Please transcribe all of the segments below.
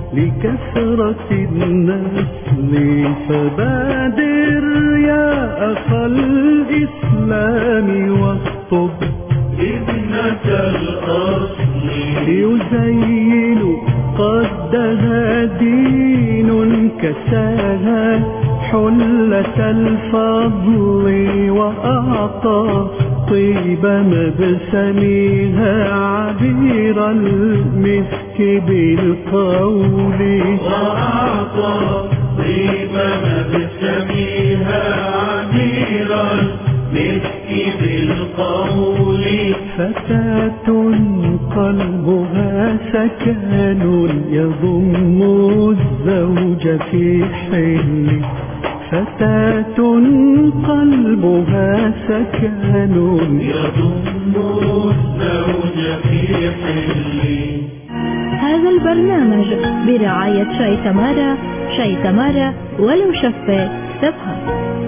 لكثرة النسل، فبادر يا أخا الإسلام واخطب ابنة الأصل، يزين قدها دين كساها حلة الفضل، وأعطى طيب مبسمها عبير المسك بالقول، وأعطى طيب مبسمها عبير المسك بالقول. فتاة قلبها سكن يضم الزوج في حل، فتاة قلبها سكن يضم الزوج في حل. هذا البرنامج برعاية شاي تمارا، شاي تمارا ولو شفة تفهم.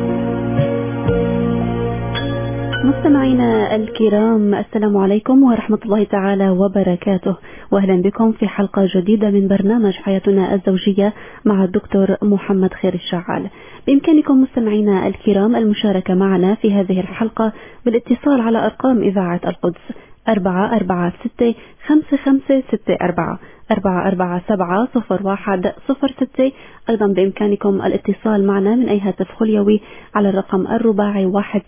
مستمعينا الكرام، السلام عليكم ورحمة الله تعالى وبركاته، وأهلا بكم في حلقة جديدة من برنامج حياتنا الزوجية مع الدكتور محمد خير الشعال. بإمكانكم مستمعينا الكرام المشاركة معنا في هذه الحلقة بالاتصال على أرقام إذاعة القدس 446-5564 447-0106. أيضا بإمكانكم الاتصال معنا من أي هاتف خليوي على الرقم الرباعي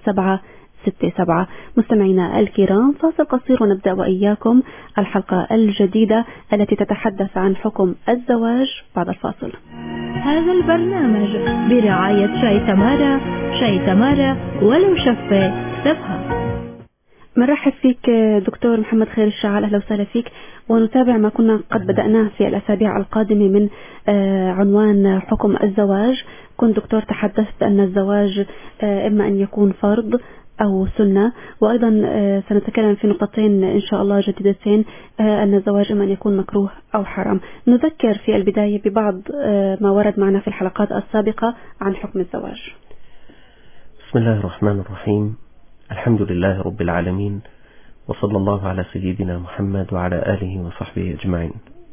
1767. مستمعينا الكرام، فاصل قصير ونبدأ وإياكم الحلقة الجديدة التي تتحدث عن حكم الزواج بعد الفاصل. هذا البرنامج برعاية شاي تمارا، شاي تمارا ولو شفة تفهم. مرحب فيك دكتور محمد خير الشعال، أهلا وسهلا فيك، ونتابع ما كنا قد بدأناه في الأسابيع القادمة من عنوان حكم الزواج. كنت دكتور تحدثت أن الزواج إما أن يكون فرض أو سنة، وأيضا سنتكلم في نقطتين إن شاء الله جديدتين، أن الزواج إما أن يكون مكروه أو حرام. نذكر في البداية ببعض ما ورد معنا في الحلقات السابقة عن حكم الزواج. بسم الله الرحمن الرحيم، الحمد لله رب العالمين، وصلى الله على سيدنا محمد وعلى آله وصحبه أجمعين.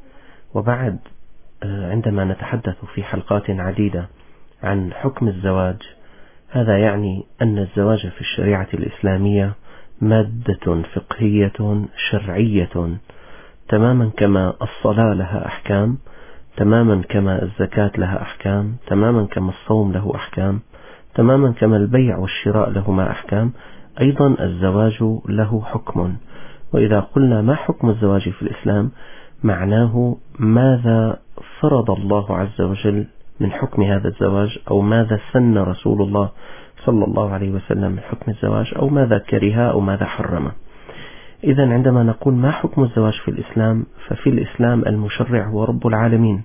وبعد، عندما نتحدث في حلقات عديدة عن حكم الزواج، هذا يعني أن الزواج في الشريعة الإسلامية مادة فقهية شرعية، تماما كما الصلاة لها أحكام، تماما كما الزكاة لها أحكام، تماما كما الصوم له أحكام، تماما كما البيع والشراء لهما أحكام، أيضا الزواج له حكم. وإذا قلنا ما حكم الزواج في الإسلام، معناه ماذا فرض الله عز وجل من حكم هذا الزواج، أو ماذا سن رسول الله صلى الله عليه وسلم من حكم الزواج، أو ماذا كره أو ماذا حرم. إذن عندما نقول ما حكم الزواج في الإسلام، ففي الإسلام المشرع هو رب العالمين،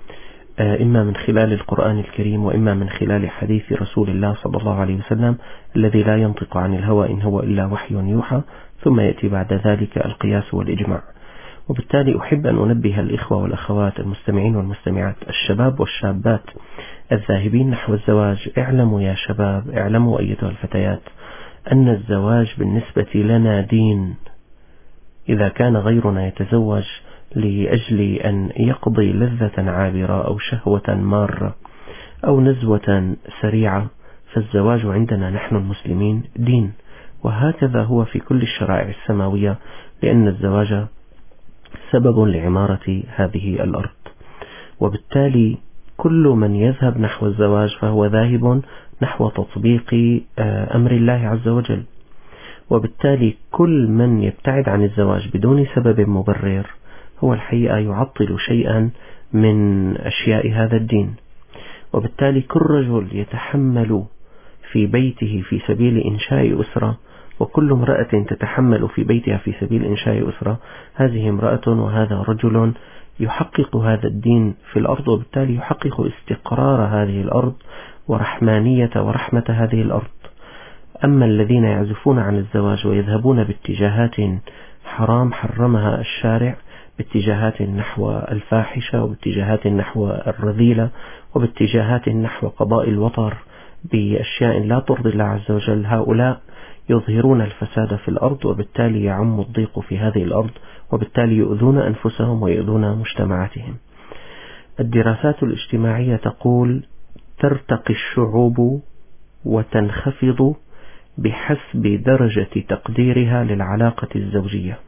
إما من خلال القرآن الكريم وإما من خلال حديث رسول الله صلى الله عليه وسلم الذي لا ينطق عن الهوى إن هو إلا وحي يوحى، ثم يأتي بعد ذلك القياس والإجماع. وبالتالي أحب أن أنبه الإخوة والأخوات المستمعين والمستمعات، الشباب والشابات الذاهبين نحو الزواج، اعلموا يا شباب، اعلموا أيتها الفتيات، أن الزواج بالنسبة لنا دين. إذا كان غيرنا يتزوج لأجل أن يقضي لذة عابرة أو شهوة مارة أو نزوة سريعة، فالزواج عندنا نحن المسلمين دين، وهكذا هو في كل الشرائع السماوية، لأن الزواج سبب لعمارة هذه الأرض. وبالتالي كل من يذهب نحو الزواج فهو ذاهب نحو تطبيق أمر الله عز وجل. وبالتالي كل من يبتعد عن الزواج بدون سبب مبرر هو الحقيقة يعطل شيئا من أشياء هذا الدين. وبالتالي كل رجل يتحمل في بيته في سبيل إنشاء أسرة، وكل امرأة تتحمل في بيتها في سبيل إنشاء أسرة، هذه امرأة وهذا رجل يحقق هذا الدين في الأرض، وبالتالي يحقق استقرار هذه الأرض ورحمانية ورحمة هذه الأرض. أما الذين يعزفون عن الزواج ويذهبون باتجاهات حرام حرمها الشارع، باتجاهات نحو الفاحشة وباتجاهات نحو الرذيلة وباتجاهات نحو قضاء الوطر بأشياء لا ترضي الله عز وجل، هؤلاء يظهرون الفساد في الأرض، وبالتالي يعم الضيق في هذه الأرض، وبالتالي يؤذون أنفسهم ويؤذون مجتمعاتهم. الدراسات الاجتماعية تقول ترتقي الشعوب وتنخفض بحسب درجة تقديرها للعلاقة الزوجية.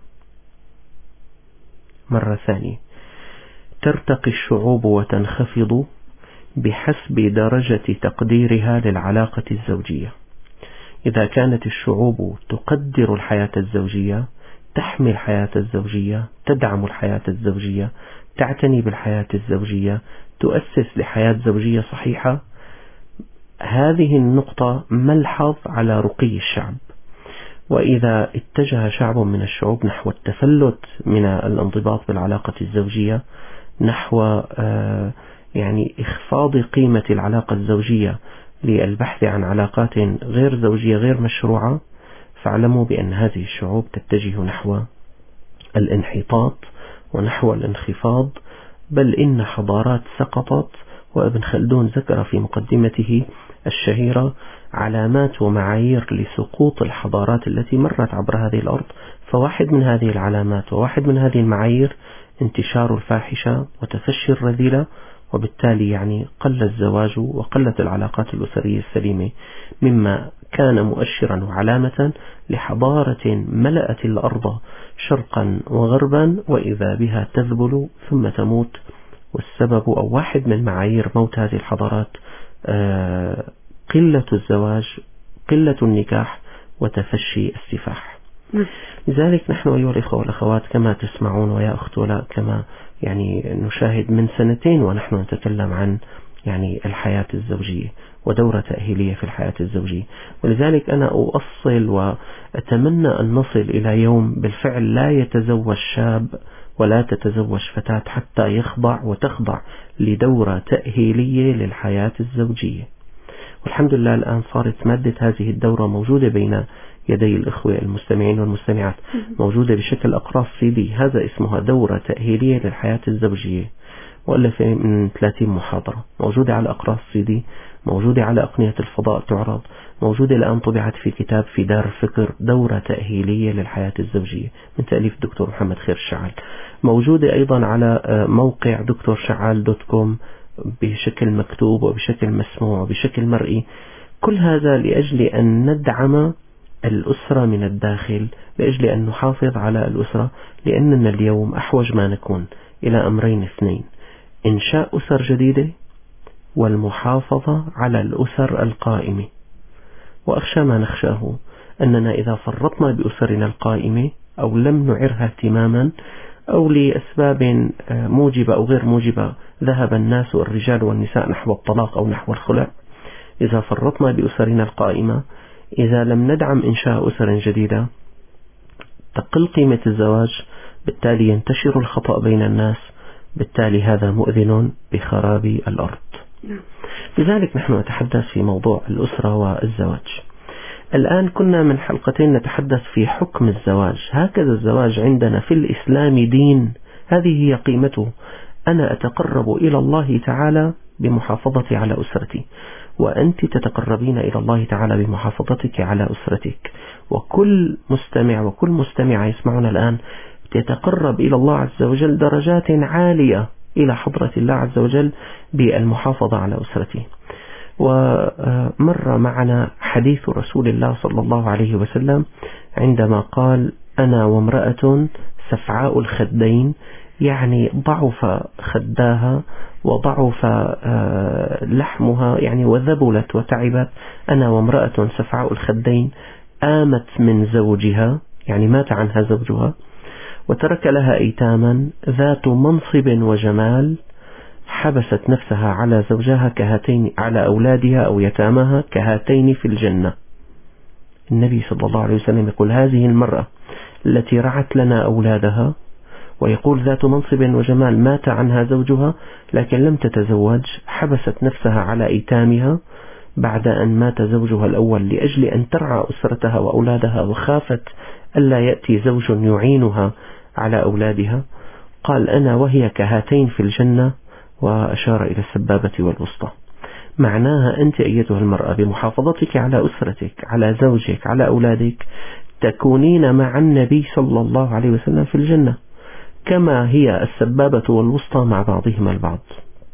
مرة ثانية، ترتقي الشعوب وتنخفض بحسب درجة تقديرها للعلاقة الزوجية. إذا كانت الشعوب تقدر الحياة الزوجية، تحمي الحياة الزوجية، تدعم الحياة الزوجية، تعتني بالحياة الزوجية، تؤسس لحياة زوجية صحيحة، هذه النقطة ملحظ على رقي الشعب. وإذا اتجه شعب من الشعوب نحو التفلت من الانضباط بالعلاقة الزوجية، نحو يعني إخفاض قيمة العلاقة الزوجية للبحث عن علاقات غير زوجية غير مشروعة، فاعلموا بأن هذه الشعوب تتجه نحو الانحطاط ونحو الانخفاض، بل إن حضارات سقطت. وابن خلدون ذكر في مقدمته الشهيرة علامات ومعايير لسقوط الحضارات التي مرت عبر هذه الأرض، فواحد من هذه العلامات وواحد من هذه المعايير انتشار الفاحشة وتفشي الرذيلة، وبالتالي يعني قل الزواج وقلت العلاقات الأسرية السليمة، مما كان مؤشرا وعلامة لحضارة ملأت الأرض شرقا وغربا، وإذا بها تذبل ثم تموت. والسبب أو واحد من معايير موت هذه الحضارات قلة الزواج، قلة النكاح، وتفشي السفاح. لذلك نحن أيها الإخوة والأخوات كما تسمعون ويا أخت ولا كما يعني نشاهد من سنتين ونحن نتكلم عن يعني الحياة الزوجية ودورة تأهيلية في الحياة الزوجية. ولذلك أنا أؤصل وأتمنى أن نصل إلى يوم بالفعل لا يتزوج شاب ولا تتزوج فتاة حتى يخضع وتخضع لدورة تأهيلية للحياة الزوجية. والحمد لله الآن صارت مادة هذه الدورة موجودة بين يدي الإخوة المستمعين والمستمعات، موجودة بشكل أقراص CD. هذا اسمها دورة تأهيلية للحياة الزوجية، مؤلفة من 30 محاضرة، موجودة على أقراص CD، موجودة على أقنية الفضاء تعرض، موجودة الآن طبعت في كتاب في دار الفكر، دورة تأهيلية للحياة الزوجية من تأليف الدكتور محمد خير الشعال، موجودة أيضا على موقع دكتورشعال.com بشكل مكتوب وبشكل مسموع وبشكل مرئي. كل هذا لأجل أن ندعم الأسرة من الداخل، لأجل أن نحافظ على الأسرة، لأننا اليوم أحوج ما نكون إلى أمرين اثنين: إنشاء أسر جديدة والمحافظة على الأسر القائمة. وأخشى ما نخشاه أننا إذا فرطنا بأسرنا القائمة أو لم نعرها اهتماما أو لأسباب موجبة أو غير موجبة ذهب الناس والرجال والنساء نحو الطلاق أو نحو الخلع، إذا فرطنا بأسرنا القائمة، إذا لم ندعم إنشاء أسر جديدة، تقل قيمة الزواج، بالتالي ينتشر الخطأ بين الناس، بالتالي هذا مؤذن بخراب الأرض. لذلك نحن نتحدث في موضوع الأسرة والزواج. الآن كنا من حلقتين نتحدث في حكم الزواج. هكذا الزواج عندنا في الإسلام دين، هذه هي قيمته. أنا أتقرب إلى الله تعالى بمحافظتي على أسرتي، وأنت تتقربين إلى الله تعالى بمحافظتك على أسرتك، وكل مستمع وكل مستمعة يسمعون الآن يتقرب إلى الله عز وجل درجات عالية إلى حضرة الله عز وجل بالمحافظة على أسرته. ومر معنا حديث رسول الله صلى الله عليه وسلم عندما قال: أنا وامرأة سفعاء الخدين، يعني ضعف خداها وضعف لحمها، يعني وذبلت وتعبت. أنا وامرأة سفعاء الخدين آمت من زوجها، يعني مات عنها زوجها، وترك لها أيتاما ذات منصب وجمال، حبست نفسها على زوجها كهاتين، على أولادها أو يتامها كهاتين في الجنة. النبي صلى الله عليه وسلم يقول: هذه المرأة التي رعت لنا أولادها، ويقول ذات منصب وجمال، مات عنها زوجها لكن لم تتزوج، حبست نفسها على أيتامها بعد أن مات زوجها الأول لأجل أن ترعى أسرتها وأولادها، وخافت ألا يأتي زوج يعينها على أولادها. قال: أنا وهي كهاتين في الجنة، وأشار إلى السبابة والوسطى. معناها أنت أيتها المرأة بمحافظتك على أسرتك، على زوجك، على أولادك، تكونين مع النبي صلى الله عليه وسلم في الجنة، كما هي السبابة والوسطى مع بعضهما البعض.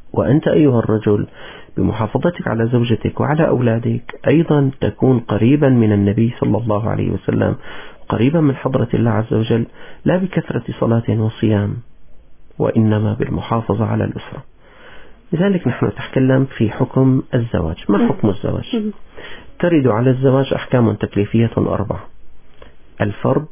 وأنت أيها الرجل بمحافظتك على زوجتك وعلى أولادك أيضا تكون قريبا من النبي صلى الله عليه وسلم، قريبا من حضرة الله عز وجل، لا بكثرة صلاة وصيام، وإنما بالمحافظة على الأسرة. لذلك نحن نتكلم في حكم الزواج. ما حكم الزواج؟ ترد على الزواج أحكام تكليفية 4: الفرض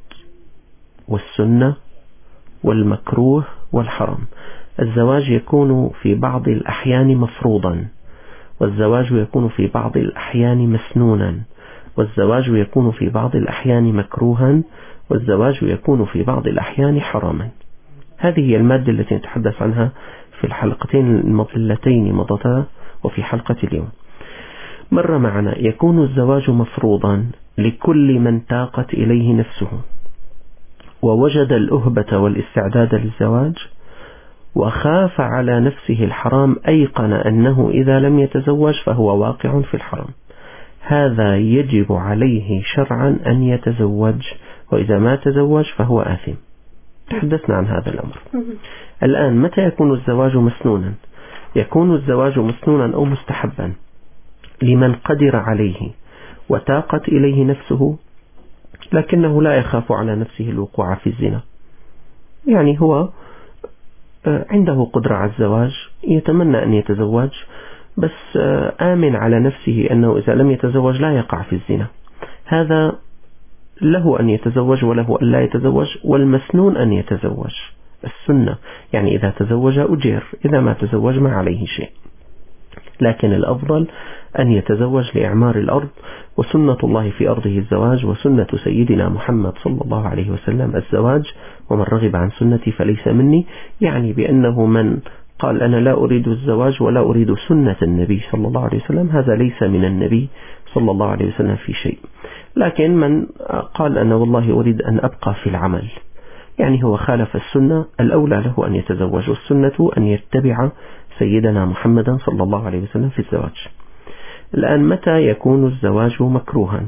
والسنة والمكروه والحرام. الزواج يكون في بعض الأحيان مفروضا، والزواج يكون في بعض الأحيان مسنونا، والزواج يكون في بعض الأحيان مكروها، والزواج يكون في بعض الأحيان حراما. هذه هي المادة التي نتحدث عنها في الحلقتين اللتين مضتا وفي حلقة اليوم. مر معنا يكون الزواج مفروضا لكل من تاقت إليه نفسه ووجد الأهبة والاستعداد للزواج وخاف على نفسه الحرام، أيقن أنه إذا لم يتزوج فهو واقع في الحرام. هذا يجب عليه شرعا أن يتزوج، وإذا ما تزوج فهو آثم. تحدثنا عن هذا الأمر. الآن متى يكون الزواج مسنونا؟ يكون الزواج مسنونا أو مستحبا لمن قدر عليه وتاقت إليه نفسه، لكنه لا يخاف على نفسه الوقوع في الزنا. يعني هو عنده قدرة على الزواج، يتمنى أن يتزوج، بس آمن على نفسه أنه إذا لم يتزوج لا يقع في الزنا. هذا له أن يتزوج وله أن لا يتزوج، والمسنون أن يتزوج. السنة يعني إذا تزوج أجير، إذا ما تزوج ما عليه شيء، لكن الأفضل أن يتزوج لإعمار الأرض، وسنة الله في أرضه الزواج، وسنة سيدنا محمد صلى الله عليه وسلم الزواج، ومن رغب عن سنتي فليس مني. يعني بأنه من قال أنا لا أريد الزواج ولا أريد سنة النبي صلى الله عليه وسلم، هذا ليس من النبي صلى الله عليه وسلم في شيء. لكن من قال أنا والله أريد أن أبقى في العمل، يعني هو خالف السنة، الأولى له أن يتزوج، والسنة أن يتبع سيدنا محمدا صلى الله عليه وسلم في الزواج. الآن متى يكون الزواج مكروها؟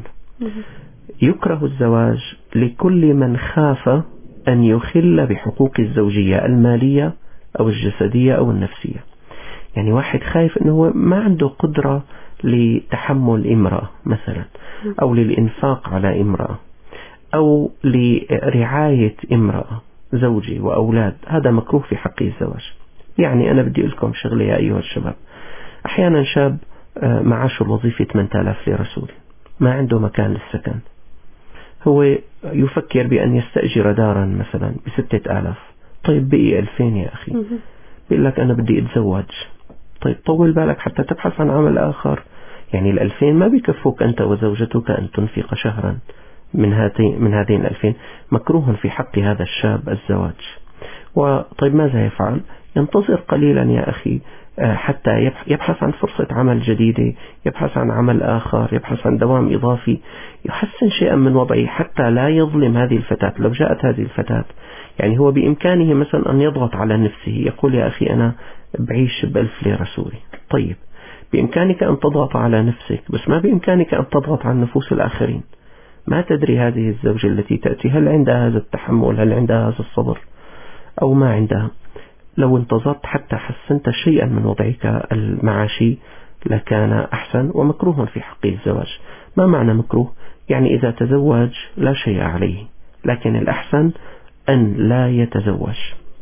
يكره الزواج لكل من خاف أن يخل بحقوق الزوجية المالية أو الجسدية أو النفسية. يعني واحد خايف أنه ما عنده قدرة لتحمل امرأة مثلا، أو للإنفاق على امرأة، أو لرعاية امرأة، زوجي وأولاد، هذا مكروه في حق الزواج. يعني أنا بدي لكم شغلة يا أيها الشباب. أحيانا شاب معاشه الوظيفة 8000 ليرة سوري، ما عنده مكان للسكن، هو يفكر بأن يستأجر دارا مثلا ب6000. طيب بقي 2000 يا أخي، بيقول لك أنا بدي أتزوج. طيب طول بالك حتى تبحث عن عمل آخر. يعني 2000 ما بيكفوك أنت وزوجتك أن تنفق شهرا من هذين 2000. مكروه في حق هذا الشاب الزواج. وطيب ماذا يفعل؟ ينتظر قليلا يا أخي حتى يبحث عن فرصة عمل جديدة، يبحث عن عمل آخر، يبحث عن دوام إضافي، يحسن شيئا من وضعه حتى لا يظلم هذه الفتاة. لو جاءت هذه الفتاة، يعني هو بإمكانه مثلا أن يضغط على نفسه، يقول يا أخي أنا بعيش ب1000 ليرة سوري. طيب بإمكانك أن تضغط على نفسك، بس ما بإمكانك أن تضغط على نفوس الآخرين. ما تدري هذه الزوجة التي تأتي هل عندها هذا التحمل، هل عندها هذا الصبر أو ما عندها. لو انتظرت حتى حسنت شيئا من وضعك المعاشي لكان أحسن. ومكروه في حق الزواج. ما معنى مكروه؟ يعني إذا تزوج لا شيء عليه، لكن الأحسن أن لا يتزوج.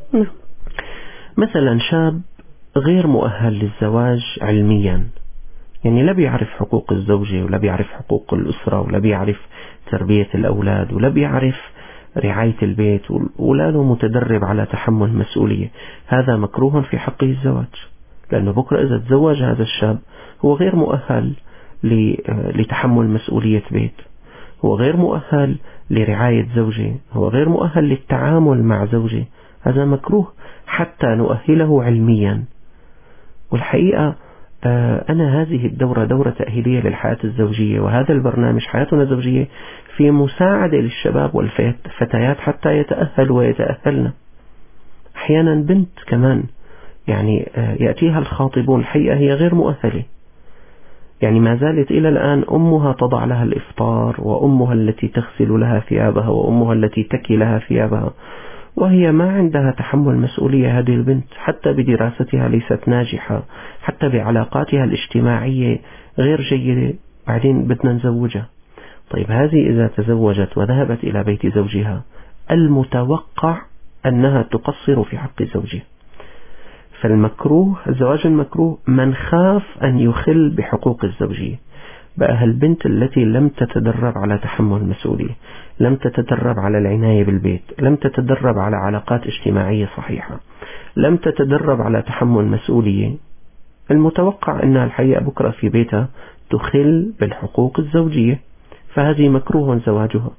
مثلا شاب غير مؤهل للزواج علميا، يعني لا بيعرف حقوق الزوجة، ولا بيعرف حقوق الأسرة، ولا بيعرف تربية الأولاد، ولا بيعرف رعاية البيت، ولا له متدرب على تحمل مسؤولية. هذا مكروه في حقه الزواج، لأنه بكرة إذا تزوج هذا الشاب هو غير مؤهل لتحمل مسؤولية بيت، هو غير مؤهل لرعاية زوجه، هو غير مؤهل للتعامل مع زوجه. هذا مكروه حتى نؤهله علميا. والحقيقة أنا هذه الدورة دورة تأهيلية للحياة الزوجية، وهذا البرنامج حياتنا الزوجية في مساعدة للشباب والفتيات حتى يتأهلوا ويتأهلن. أحيانا بنت كمان يعني يأتيها الخاطبون الحقيقة هي غير مؤهلة، يعني ما زالت إلى الآن أمها تضع لها الإفطار، وأمها التي تغسل لها ثيابها، وأمها التي تكي لها ثيابها، وهي ما عندها تحمل مسؤولية. هذه البنت حتى بدراستها ليست ناجحة، حتى بعلاقاتها الاجتماعية غير جيدة، بعدين بدنا نزوجها. طيب هذه إذا تزوجت وذهبت إلى بيت زوجها المتوقع أنها تقصر في حق زوجها. فالمكروه، الزواج المكروه من خاف أن يخل بحقوق الزوجية. بقى هالبنت التي لم تتدرب على تحمل مسؤولية، لم تتدرب على العناية بالبيت، لم تتدرب على علاقات اجتماعية صحيحة، لم تتدرب على تحمل مسؤولية، المتوقع أنها الحقيقة بكرة في بيتها تخل بالحقوق الزوجية، فهذه مكروه زواجها.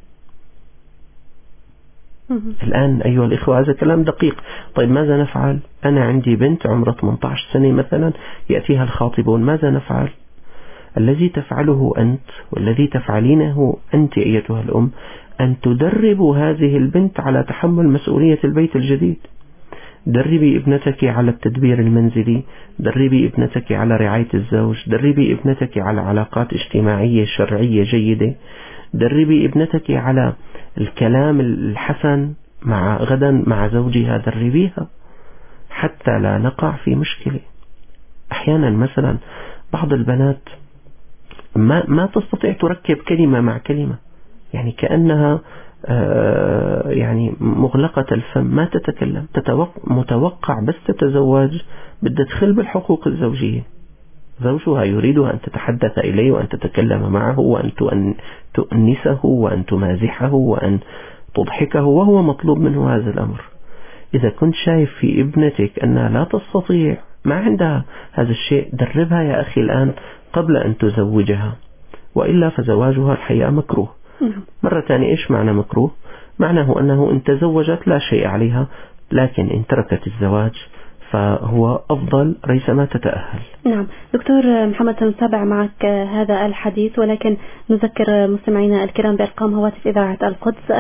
الآن أيها الإخوة هذا كلام دقيق. طيب ماذا نفعل؟ أنا عندي بنت عمرها 18 سنة مثلا، يأتيها الخاطبون، ماذا نفعل؟ الذي تفعله أنت والذي تفعلينه أنت أيتها الأم أن تدربوا هذه البنت على تحمل مسؤولية البيت الجديد. دربي ابنتك على التدبير المنزلي، دربي ابنتك على رعاية الزوج، دربي ابنتك على علاقات اجتماعية شرعية جيدة، دربي ابنتك على الكلام الحسن غدا مع زوجها، دربيها حتى لا نقع في مشكلة. أحيانا مثلا بعض البنات ما تستطيع تركب كلمة مع كلمة، يعني كأنها يعني مغلقة الفم، ما تتكلم، متوقع بس تتزوج بدها تدخل بالحقوق الزوجية. زوجها يريدها أن تتحدث إليه وأن تتكلم معه وأن تؤنسه وأن تمازحه وأن تضحكه، وهو مطلوب منه هذا الأمر. إذا كنت شايف في ابنتك أنها لا تستطيع، ما عندها هذا الشيء، دربها يا أخي الآن قبل أن تزوجها، وإلا فزواجها الحقيقة مكروه. مرة ثانية، إيش معنى مكروه؟ معناه أنه إن تزوجت لا شيء عليها، لكن إن تركت الزواج فهو أفضل ريثما تتأهل. نعم دكتور محمد، سنتابع معك هذا الحديث، ولكن نذكر مستمعينا الكرام بأرقام هواتف إذاعة القدس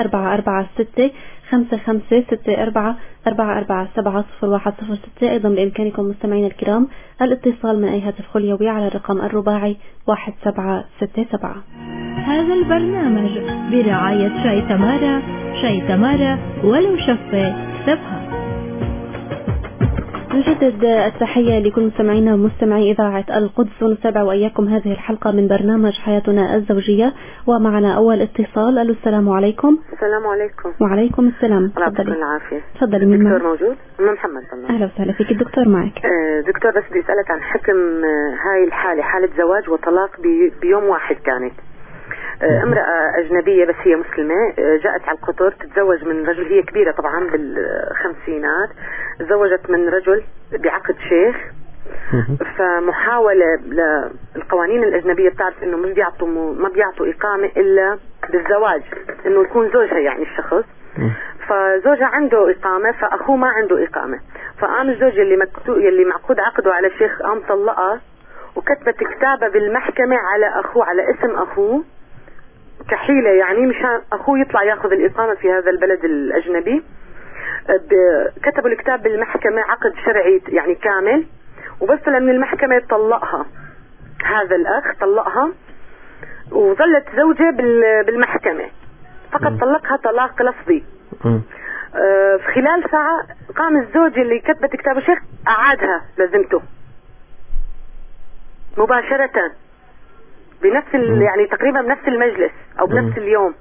446-5564-4470-106. أيضا بإمكانكم مستمعينا الكرام الاتصال من أي هاتف خليوي على الرقم الرباعي 1767. هذا البرنامج برعاية شاي تمارا. شاي تمارا ولو شفة كسبها. نجدد التحية لكل مستمعينا ومستمعي إذاعة القدس، ونتابع وإياكم هذه الحلقة من برنامج حياتنا الزوجية، ومعنا أول اتصال. ألو السلام عليكم. السلام عليكم. وعليكم السلام. تفضلي. العافية. تفضلي. من الدكتور موجود؟ محمد طبعا. أهلا وسهلا فيك. الدكتور معك. دكتور بس بدي أسألك عن حكم هاي الحالة، حالة زواج وطلاق بيوم واحد. كانت امرأة أجنبية بس هي مسلمة، جاءت على القطر تتزوج من رجل، هي كبيرة طبعا بالخمسينات، تزوجت من رجل بعقد شيخ. فمحاولة للقوانين الأجنبية بتعرف إنه ما بيعطوا إقامة إلا بالزواج، إنه يكون زوجها يعني الشخص. فزوجها عنده إقامة، فأخوه ما عنده إقامة، فقام الزوج اللي معقود عقده على شيخ قام طلقها، وكتبت كتابة بالمحكمة على أخوه، على اسم أخوه كحيلة، يعني مشان أخوه يطلع ياخذ الإقامة في هذا البلد الأجنبي. كتبوا الكتاب بالمحكمة عقد شرعي يعني كامل، وبس لما المحكمة طلقها، هذا الأخ طلقها وظلت زوجة بالمحكمة، فقط طلقها طلاق لفظي. في خلال ساعة قام الزوج اللي كتبت كتاب الشيخ أعادها لزمته مباشرة بنفس يعني تقريبا بنفس المجلس أو بنفس اليوم.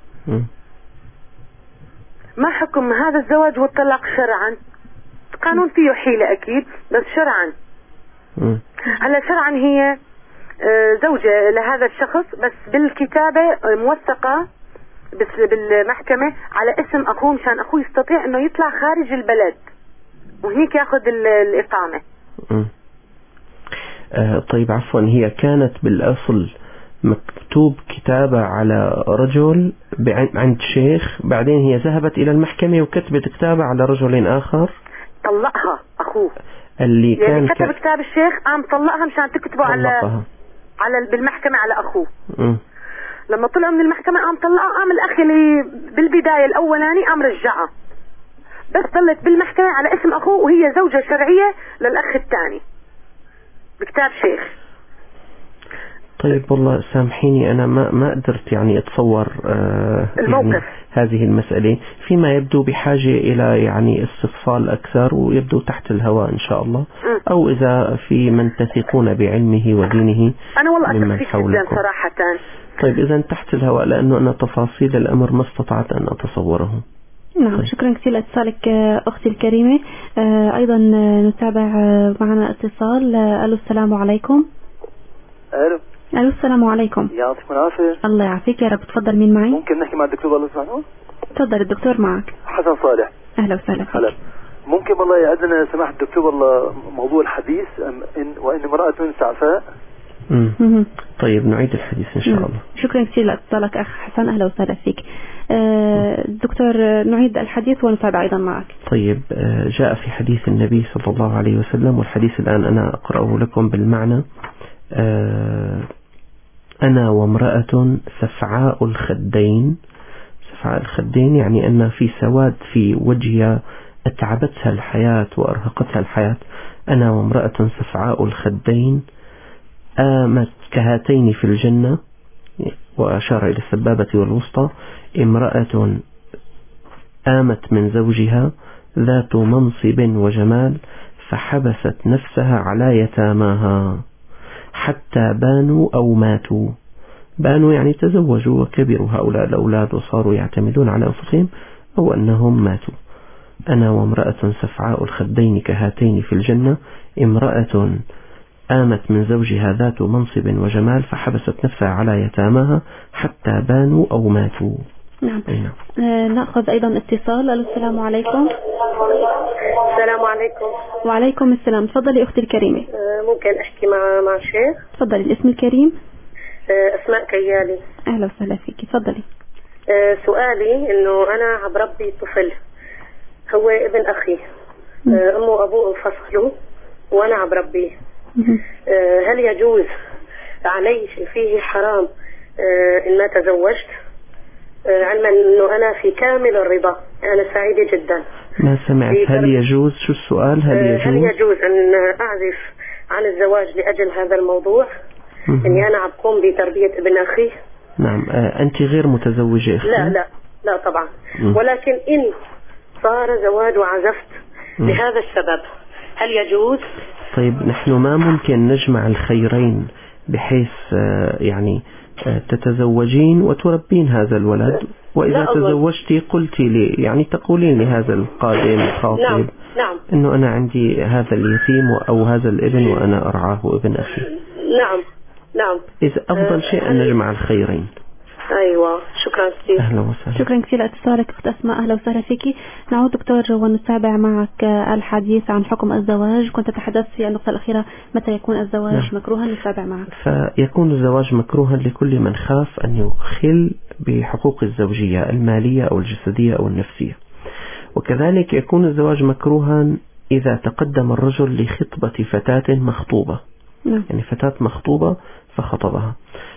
ما حكم هذا الزواج والطلاق شرعا؟ قانون فيه حيلة أكيد، بس شرعا هلا شرعا هي زوجة لهذا الشخص، بس بالكتابة موثقة بس بالمحكمة على اسم أخوه، مشان أخوه يستطيع أنه يطلع خارج البلد وهيك ياخذ الإقامة. طيب عفوا، هي كانت بالأصل مكتوب كتابة على رجل عند شيخ، بعدين هي ذهبت إلى المحكمة وكتبت كتابة على رجل آخر، طلقها أخوه اللي كان كتب كتاب الشيخ، قام طلقها مشان تكتبه على بالمحكمة على أخوه. لما طلعوا من المحكمة قام طلقها، قام الأخ اللي بالبداية الأولاني قام رجعها، بس ضلت بالمحكمة على اسم أخوه وهي زوجة شرعية للأخ الثاني بكتاب شيخ. طيب والله سامحيني أنا ما قدرت يعني أتصور الموقف. يعني هذه المسألة فيما يبدو بحاجة إلى يعني استفصال أكثر، ويبدو تحت الهواء إن شاء الله، أو إذا في من تثقون بعلمه ودينه أنا والله ممن أثق فيك جدا حولكم. صراحة. طيب إذا تحت الهواء، لأنه أنا تفاصيل الأمر ما استطعت أن أتصوره. نعم طيب. شكرا كثير لاتصالك أختي الكريمة. أيضا نتابع معنا اتصال. ألو السلام عليكم. ألو السلام عليكم. يعطيكم العافية. الله يعافيك يا رب. تفضل مين معي؟ ممكن نحكي مع الدكتور والله سمحوا؟ تفضل الدكتور معك. حسن صالح. أهلا وسهلا فيك. هلا. ممكن والله يأذن سماحة الدكتور والله موضوع الحديث وإن امرأة سعفاء. طيب نعيد الحديث إن شاء الله. شكرا كثير لاتصالك أخ حسن. أهلا وسهلا فيك. دكتور نعيد الحديث ونتابع أيضا معك. طيب جاء في حديث النبي صلى الله عليه وسلم، والحديث الآن أنا أقرأه لكم بالمعنى. أنا وامرأة سفعاء الخدين. سفعاء الخدين يعني أن في سواد في وجهها أتعبتها الحياة وأرهقتها الحياة. أنا وامرأة سفعاء الخدين آمت كهاتين في الجنة، وأشار إلى السبابة والوسطى. امرأة آمت من زوجها ذات منصب وجمال فحبست نفسها على يتاماها حتى بانوا أو ماتوا. بانوا يعني تزوجوا وكبروا هؤلاء الأولاد وصاروا يعتمدون على أنفسهم، أو أنهم ماتوا. أنا وامرأة سفعاء الخدين كهاتين في الجنة. امرأة آمت من زوجها ذات منصب وجمال فحبست نفسها على يتاماها حتى بانوا أو ماتوا. نعم. نأخذ أيضا اتصال. السلام عليكم. السلام عليكم. وعليكم السلام. تفضلي أختي الكريمة. ممكن أحكي مع الشيخ؟ تفضلي. الاسم الكريم؟ أسماء كيالي. أهلا وسهلا فيك. تفضلي. سؤالي إنه أنا بربي طفل هو ابن أخي، أمه وأبوه انفصلوا وأنا بربيه. هل يجوز علي فيه حرام إن ما تزوجت، علما إنه أنا في كامل الرضا، أنا سعيدة جدا. ما سمعت. هل يجوز؟ شو السؤال؟ هل يجوز أن أعزف عن الزواج لأجل هذا الموضوع، إني أنا بقوم بتربية ابن أخي؟ نعم. أنت غير متزوجة أختي؟ لا طبعا. ولكن إن صار زواج وعزفت لهذا السبب هل يجوز؟ طيب نحن ما ممكن نجمع الخيرين بحيث يعني تتزوجين وتربين هذا الولد، وإذا تزوجتي قلتي لي يعني تقولين لهذا القادم الخاطب نعم. إنه أنا عندي هذا اليتيم أو هذا الابن وأنا أرعاه ابن أخي. نعم. إذا أفضل شيء أن نجمع الخيرين. أيوة. شكرا كثير. أهلا وسهلا. شكرا كثير لاتصالك أخت أسماء. أهلا وسهلا فيك. نعود دكتور ونتابع معك الحديث عن حكم الزواج. كنت تتحدث في النقطة الأخيرة متى يكون الزواج مكروها. نتابع معك. فيكون الزواج مكروها لكل من خاف أن يخل بحقوق الزوجية المالية أو الجسدية أو النفسية. وكذلك يكون الزواج مكروها إذا تقدم الرجل لخطبة فتاة مخطوبة. يعني فتاة مخطوبة فخطبها،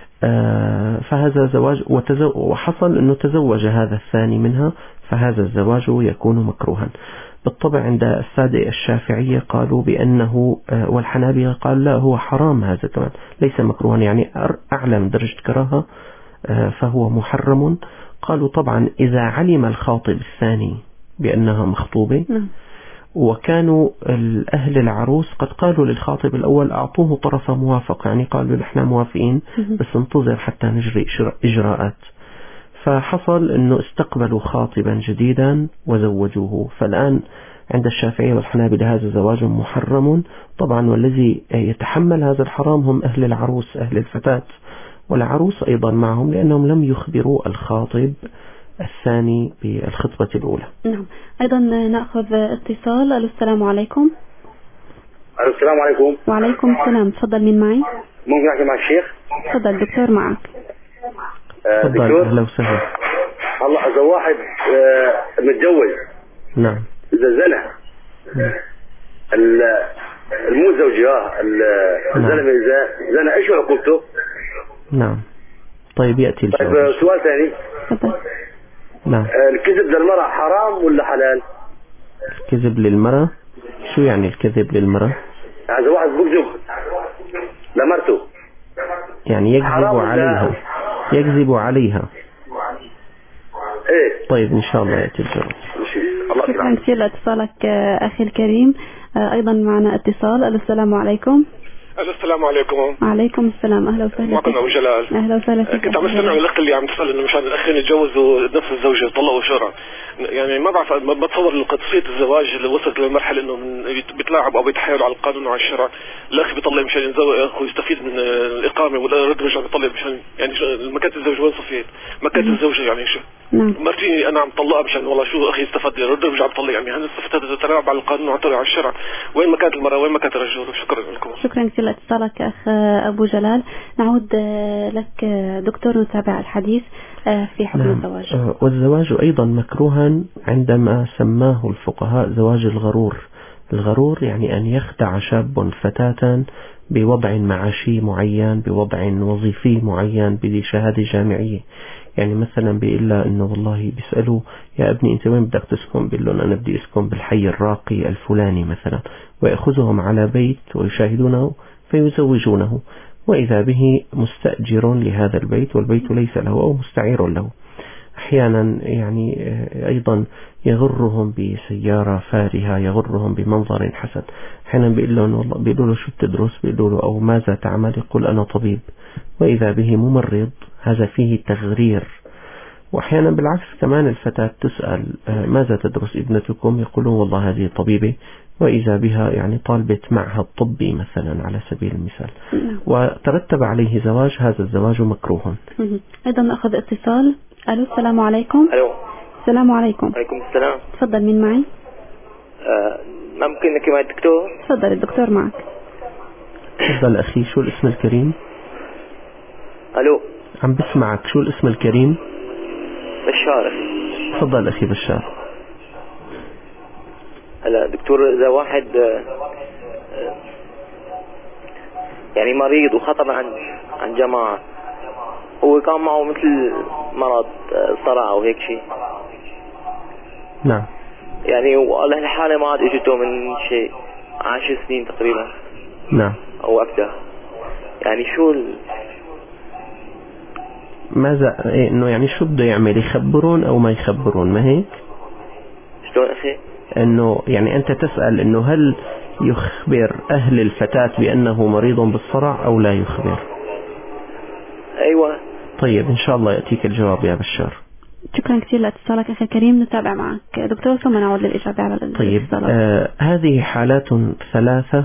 فهذا زواج وحصل أنه تزوج هذا الثاني منها، فهذا الزواج يكون مكروها. بالطبع عند السادة الشافعية قالوا بأنه، والحنابلة قال لا هو حرام، هذا كمان ليس مكروها يعني أعلى من درجة كراهة، فهو محرم. قالوا طبعا إذا علم الخاطب الثاني بأنها مخطوبة وكانوا الأهل العروس قد قالوا للخاطب الأول أعطوه طرف موافق، يعني قالوا نحن موافقين بس انتظر حتى نجري إجراءات. فحصل أنه استقبلوا خاطبا جديدا وزوجوه. فالآن عند الشافعية والحنابلة هذا زواج محرم طبعا، والذي يتحمل هذا الحرام هم أهل العروس، أهل الفتاة، والعروس أيضا معهم لأنهم لم يخبروا الخاطب الثاني بالخطبة الأولى. نعم. أيضا نأخذ اتصال. السلام عليكم. السلام عليكم. وعليكم السلام. تفضل. مين معي؟ ممكن أحكي مع الشيخ؟ تفضل دكتور معك. تفضل. أهلا وسهلا. الله، إذا واحد متجوز نعم إذا زنى المو زوجها الزلمة إذا زنى إيش عقوبته؟ نعم. طيب يأتي الجواب. طيب سؤال ثاني. تفضل. نعم. الكذب للمرأة حرام ولا حلال؟ الكذب للمرأة؟ شو يعني الكذب للمرأة؟ يعني واحد بكذب لمرته يعني يكذب عليها. ايه طيب ان شاء الله يأتي الجواب. شكرا كثير لاتصالك اخي الكريم. ايضا معنا اتصال. السلام عليكم. السلام عليكم. وعليكم السلام. اهلا وسهلا. معكم ابو جلال. اهلا وسهلا فيك. كنت عم استمع للاخ اللي عم تسال انه مشان الاخين يتجوزوا نفس الزوجه وطلقوا شرعا. يعني ما بعرف، ما بتصور قصه الزواج اللي وصلت للمرحله انه بيتلاعبوا او بيتحايلوا على القانون وعلى الشرع. الاخ بيطلق مشان يتزوج ويستفيد من الاقامه، والرد رجع بيطلق مشان يعني مكانه الزوج وين صفيت؟ مكانه الزوجه يعني شو؟ مرتي انا عم طلقها مشان والله شو اخي استفاد، الرد رجع بيطلق، يعني هل استفدت التلاعب على القانون وعلى الشرع؟ وين مكانه المراه وين مكانه الرجل؟ شكرا لكم. شكرا كثير لاتصالك اخ ابو جلال. نعود لك دكتور نتابع الحديث في حكم الزواج. والزواج أيضا مكروها عندما سماه الفقهاء زواج الغرور. الغرور يعني أن يخدع شاب فتاة بوضع معاشي معين، بوضع وظيفي معين، بشهادة جامعية. يعني مثلا بيقول له إنه والله بيسألوا يا ابني أنت وين بدك تسكن؟ بيقول لهم أنا بدي أسكن بالحي الراقي الفلاني مثلا، ويأخذهم على بيت ويشاهدونه فيزوجونه، وإذا به مستأجر لهذا البيت والبيت ليس له أو مستعير له. أحيانا يعني أيضا يغرهم بسيارة فارهة، يغرهم بمنظر حسن. أحيانا بيقولوا له شو بتدرس؟ بيقولوا له أو ماذا تعمل؟ يقول أنا طبيب، وإذا به ممرض. هذا فيه تغرير. وأحيانا بالعكس كمان الفتاة تسأل ماذا تدرس ابنتكم؟ يقولون والله هذه طبيبة، وإذا بها يعني طالبة معهد طبي مثلا على سبيل المثال، وترتب عليه زواج. هذا الزواج مكروه. أيضا نأخذ اتصال. ألو السلام عليكم. ألو السلام عليكم. وعليكم السلام. تفضل، مين معي؟ ممكن نحكي مع الدكتور؟ تفضل الدكتور معك. تفضل أخي، شو الاسم الكريم؟ ألو عم بسمعك، شو الاسم الكريم؟ بشار. تفضل أخي بشار. هلا دكتور، إذا واحد يعني مريض وخطب عن جماعة، هو كان معه مثل مرض صرع أو هيك شيء، نعم، يعني والله الحالة ما عاد اجته من شيء 10 سنين تقريبا، نعم، أو أكثر. يعني شو ماذا إنه يعني شو بده يعمل؟ يخبرون أو ما يخبرون؟ ما هيك؟ شلون أخي؟ إنه يعني أنت تسأل إنه هل يخبر أهل الفتاة بأنه مريض بالصرع أو لا يخبر؟ أيوة. طيب إن شاء الله يأتيك الجواب يا بشار. شكرا كثير لاتصالك أخي الكريم. نتابع معك دكتور ثم نعود للإجابة على الاتصال. طيب هذه حالات ثلاث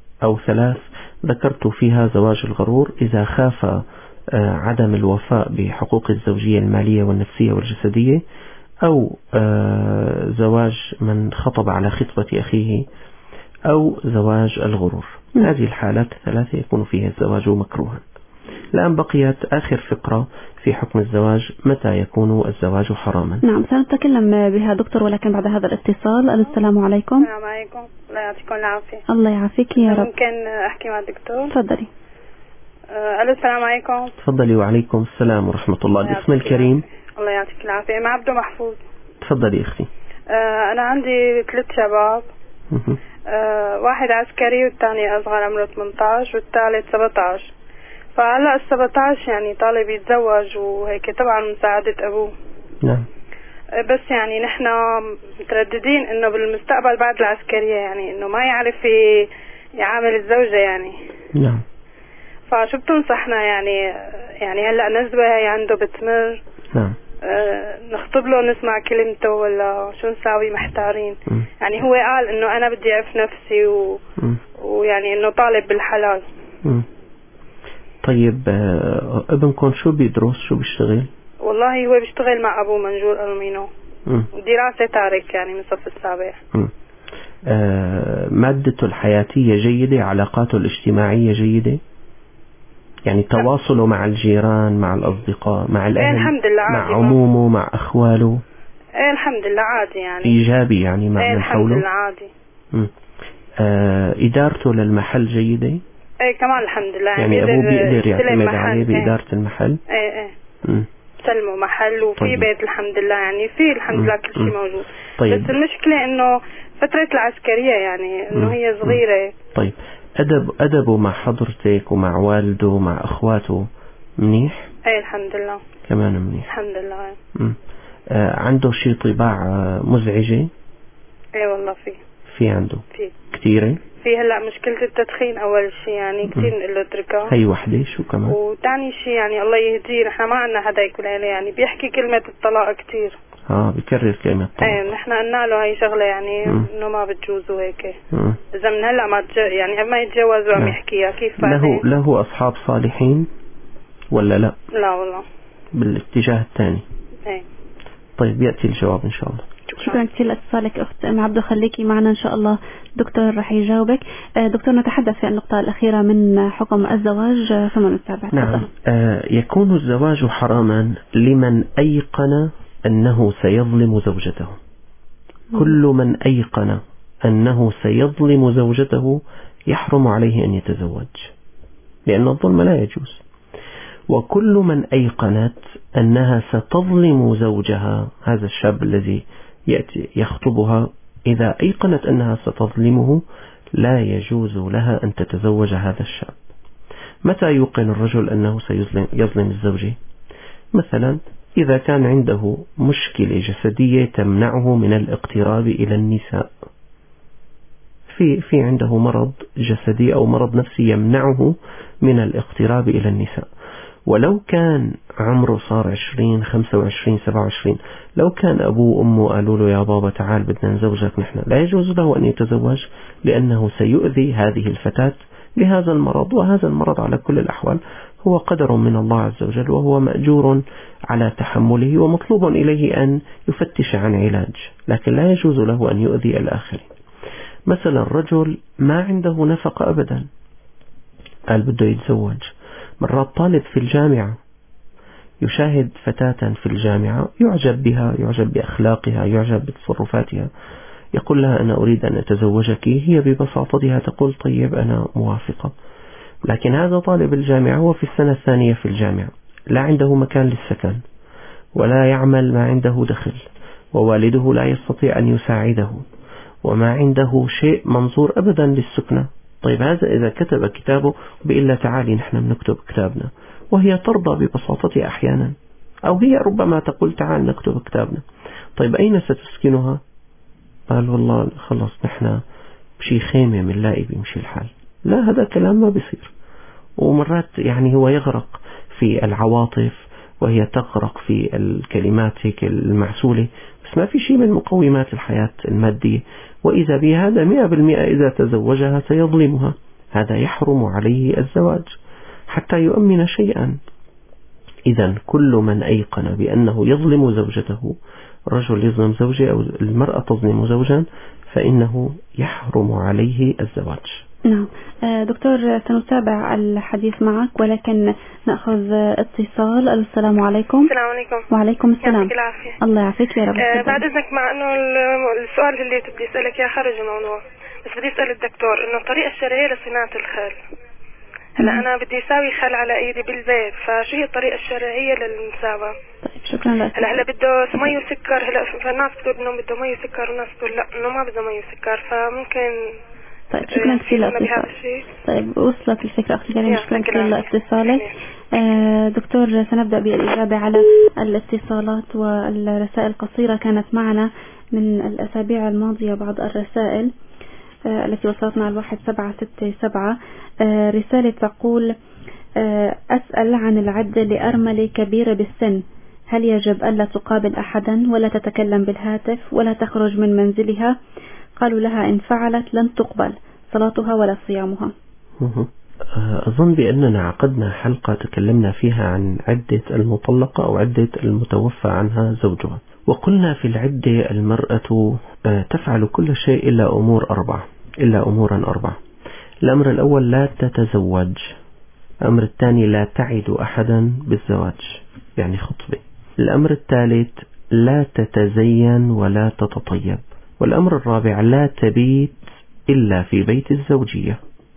ذكرت فيها زواج الغرور إذا خاف عدم الوفاء بحقوق الزوجية المالية والنفسية والجسدية، أو زواج من خطب على خطبة أخيه، أو زواج الغرور. هذه الحالات الثلاثة يكون فيها الزواج مكروها. الآن بقيت آخر فقرة في حكم الزواج، متى يكون الزواج حراما. نعم سنتكلم بها دكتور، ولكن بعد هذا الاتصال. السلام عليكم. السلام عليكم. الله يعطيكم العافية. الله يعافيك يا رب. ممكن أحكي مع الدكتور؟ تفضلي. ألو السلام عليكم. تفضلي. وعليكم السلام ورحمة الله. الاسم الكريم؟ الله يعطيك العافية. مع عبده محفوظ. تفضلي أختي. أنا عندي 3 شباب. واحد عسكري والثاني أصغر عمره 18 والثالث 17. فهلا ال17 يعني طالب يتزوج وهيك طبعا مساعدة أبوه. نعم. بس يعني نحن مترددين إنه بالمستقبل بعد العسكرية يعني إنه ما يعرف يعامل الزوجة يعني. نعم. فشو بتنصحنا يعني هلا نسبة هي عنده بتمر. نعم. نخطب له نسمع كلمته ولا شو نساوي؟ محتارين. يعني هو قال إنه أنا بدي أعرف نفسي ويعني إنه طالب بالحلال. طيب ابنكم شو بيدرس؟ شو بيشتغل؟ والله هو بيشتغل مع أبوه منجور ألومينو. دراسة تارك يعني من الصف السابع. مادته الحياتية جيدة؟ علاقاته الاجتماعية جيدة؟ يعني تواصله مع الجيران، مع الأصدقاء، مع الأهل، الحمد لله عادي، مع عمومه، مع أخواله؟ الحمد لله عادي يعني. إيجابي يعني مع من حوله؟ الحمد لله عادي. إدارته للمحل جيدة؟ كمان الحمد لله يعني أبوه بيقدر يعتمد عليه بإدارة المحل؟ سلموا محل وفي طيب. بيت الحمد لله يعني في الحمد لله كل شيء موجود. طيب. بس المشكلة إنه فترة العسكرية يعني إنه هي صغيرة. طيب أدبه مع حضرتك ومع والده ومع أخواته منيح؟ ايه الحمد لله. كمان منيح الحمد لله. عنده شي طباع مزعجة؟ ايه والله في عنده في كثيرة. في هلا مشكلة التدخين أول شيء، يعني كثير نقول له اتركها. هي وحدة. شو كمان؟ وثاني شيء يعني الله يهديه، نحن ما عندنا حدا يقول عليه، يعني بيحكي كلمة الطلاق كثير. بكرر كلمة الطلاق. ايه نحن قلنا له هي شغلة يعني انه ما بتجوز وهيك. إذا من هلا ما يعني قبل ما يتجوز وعم يحكيها كيف له أصحاب صالحين ولا لا؟ لا والله. بالاتجاه الثاني. ايه. طيب يأتي الجواب إن شاء الله. شكرا كثير لاتصالك أخت أم عبدو، خليكي معنا إن شاء الله دكتور رح يجاوبك. دكتور نتحدث في النقطة الأخيرة من حكم الزواج ثم نتابع. نعم. يكون الزواج حراما لمن أيقن أنه سيظلم زوجته. كل من أيقن أنه سيظلم زوجته يحرم عليه أن يتزوج، لأن الظلم لا يجوز. وكل من أيقنت أنها ستظلم زوجها، هذا الشاب الذي يأتي يخطبها، إذا أيقنت أنها ستظلمه لا يجوز لها أن تتزوج هذا الشاب. متى يوقن الرجل أنه سيظلم الزوجة؟ مثلا إذا كان عنده مشكلة جسدية تمنعه من الاقتراب إلى النساء، في عنده مرض جسدي أو مرض نفسي يمنعه من الاقتراب إلى النساء. ولو كان عمره صار 20 25 27، لو كان أبوه وأمه قالوا له يا بابا تعال بدنا نزوجك نحن، لا يجوز له أن يتزوج، لأنه سيؤذي هذه الفتاة بهذا المرض. وهذا المرض على كل الأحوال هو قدر من الله عز وجل، وهو مأجور على تحمله، ومطلوب إليه أن يفتش عن علاج، لكن لا يجوز له أن يؤذي الآخرين. مثلا الرجل ما عنده نفقة أبدا، قال بده يتزوج. مرات طالب في الجامعة يشاهد فتاة في الجامعة، يعجب بها، يعجب بأخلاقها، يعجب بتصرفاتها، يقول لها أنا أريد أن أتزوجك. هي ببساطتها تقول طيب أنا موافقة. لكن هذا طالب الجامعة هو في السنة الثانية في الجامعة، لا عنده مكان للسكن ولا يعمل، ما عنده دخل، ووالده لا يستطيع أن يساعده، وما عنده شيء منظور أبدا للسكنة. طيب هذا إذا كتب كتابه بإلا تعالي نحن بنكتب كتابنا، وهي ترضى ببساطة أحيانا، أو هي ربما تقول تعال نكتب كتابنا. طيب أين ستسكنها؟ قال والله خلص نحن بشي خيمة منلاقي بيمشي الحال. لا، هذا كلام ما بيصير. ومرات يعني هو يغرق في العواطف وهي تغرق في الكلمات هيك المعسولة، بس ما في شيء من مقومات الحياة المادية. وإذا بهذا 100% إذا تزوجها سيظلمها، هذا يحرم عليه الزواج حتى يؤمن شيئا. إذا كل من أيقن بأنه يظلم زوجته، رجل يظلم زوجه أو المرأة تظلم زوجا، فإنه يحرم عليه الزواج. نعم دكتور، سنتابع الحديث معك، ولكن نأخذ اتصال. السلام عليكم. السلام عليكم. وعليكم السلام. يعطيك العافية. الله يعافيك يا رب. بعد إذنك، مع إنه السؤال اللي بدي أسألك يا خارج الموضوع، بس بدي أسأل الدكتور إنه الطريقة الشرعية لصناعة الخال. هلا أنا بدي أساوي خال على إيدي بالبيت، فشو هي الطريقة الشرعية للمساواة؟ طيب شكرا لك. هلا بده مي وسكر، هلا فالناس بتقول إنه بده مي وسكر، والناس بتقول لا إنه ما بده مي وسكر، فممكن. طيب شكرا كثير لاتصالك. طيب وصلت الفكرة أختي كريم، شكرا كثير لاتصالك. دكتور، سنبدأ بالإجابة على الاتصالات والرسائل القصيرة. كانت معنا من الأسابيع الماضية بعض الرسائل التي وصلتنا على 1767. رسالة تقول أسأل عن العدة لأرملة كبيرة بالسن، هل يجب ألا تقابل أحدا ولا تتكلم بالهاتف ولا تخرج من منزلها؟ قالوا لها إن فعلت لن تقبل صلاتها ولا صيامها. أظن بأننا عقدنا حلقة تكلمنا فيها عن عدة المطلقة أو عدة المتوفى عنها زوجها، وقلنا في العدة المرأة تفعل كل شيء إلا أمورا أربعة. الأمر الأول لا تتزوج، الأمر الثاني لا تعد أحدا بالزواج يعني خطبة، الأمر الثالث لا تتزين ولا تتطيب، والأمر الرابع لا تبيت إلا في بيت الزوجية.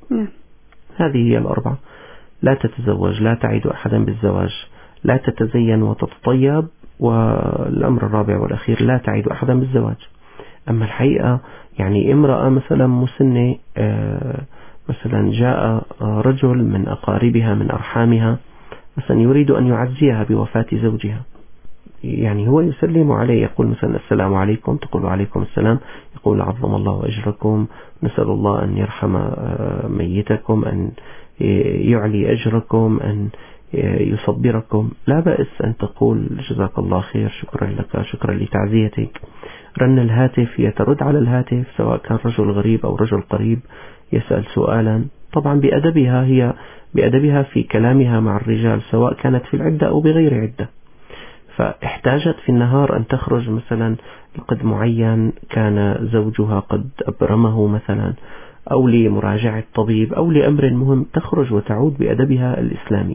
هذه هي الأربعة: لا تتزوج، لا تعد أحدا بالزواج، لا تتزين وتتطيب، والأمر الرابع والأخير لا تعد أحدا بالزواج. أما الحقيقة يعني امرأة مثلا مسنة مثلا جاء رجل من أقاربها من أرحامها مثلا يريد أن يعزيها بوفاة زوجها، يعني هو يسلم عليه، يقول مثلا السلام عليكم، تقول عليكم السلام، يقول عظم الله أجركم، نسأل الله أن يرحم ميتكم، أن يعلي أجركم، أن يصبركم. لا بأس أن تقول جزاك الله خير، شكرا لك، شكرا لتعزيتك. رن الهاتف، يترد على الهاتف سواء كان رجل غريب أو رجل قريب يسأل سؤالا، طبعا بأدبها، هي بأدبها في كلامها مع الرجال سواء كانت في العدة أو بغير عدة. فاحتاجت في النهار أن تخرج مثلا لقد معين كان زوجها قد أبرمه مثلا، أو لمراجعة طبيب أو لأمر مهم، تخرج وتعود بأدبها الإسلامي.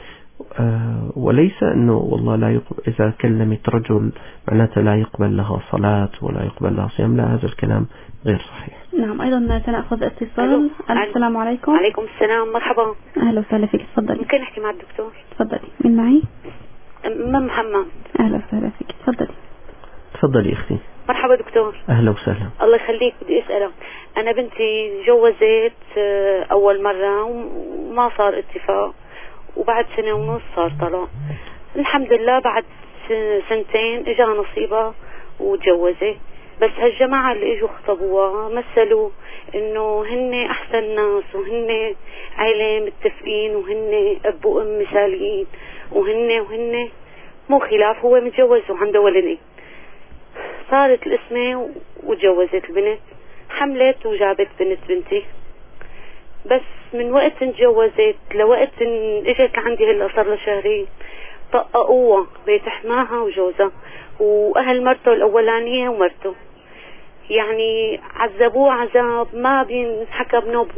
وليس أنه والله لا يقبل إذا كلمت رجل معناته لا يقبل لها صلاة ولا يقبل لها صيام، لا، هذا الكلام غير صحيح. نعم. أيضا سنأخذ اتصال. السلام عليكم. وعليكم السلام، مرحبا. أهلا وسهلا فيك، تفضلي. ممكن نحكي مع الدكتور؟ تفضلي. من معي؟ محمد. أهلا وسهلا فيك، تفضلي. تفضلي أختي. مرحبا دكتور. أهلا وسهلا. الله يخليك. بدي أسألك، أنا بنتي جوزت أول مرة وما صار اتفاق، وبعد سنة ونص صار طلاق. الحمد لله بعد سنتين اجا نصيبها وتجوزت. بس هالجماعة اللي اجوا خطبوها مثلوا انه هن احسن ناس، وهن عائلة متفقين، وهن اب وام مثاليين، وهن مو خلاف، هو متجوز وعنده ولدين. صارت القسمة وتجوزت البنت، حملت وجابت بنتي. بس من وقت تجوزت لوقت اجت لعندي هلا صار لها شهرين، طققوها بيت حماها وجوزها واهل مرته الاولانيه ومرته، يعني عذبوه عذاب ما بينحكى بنوب.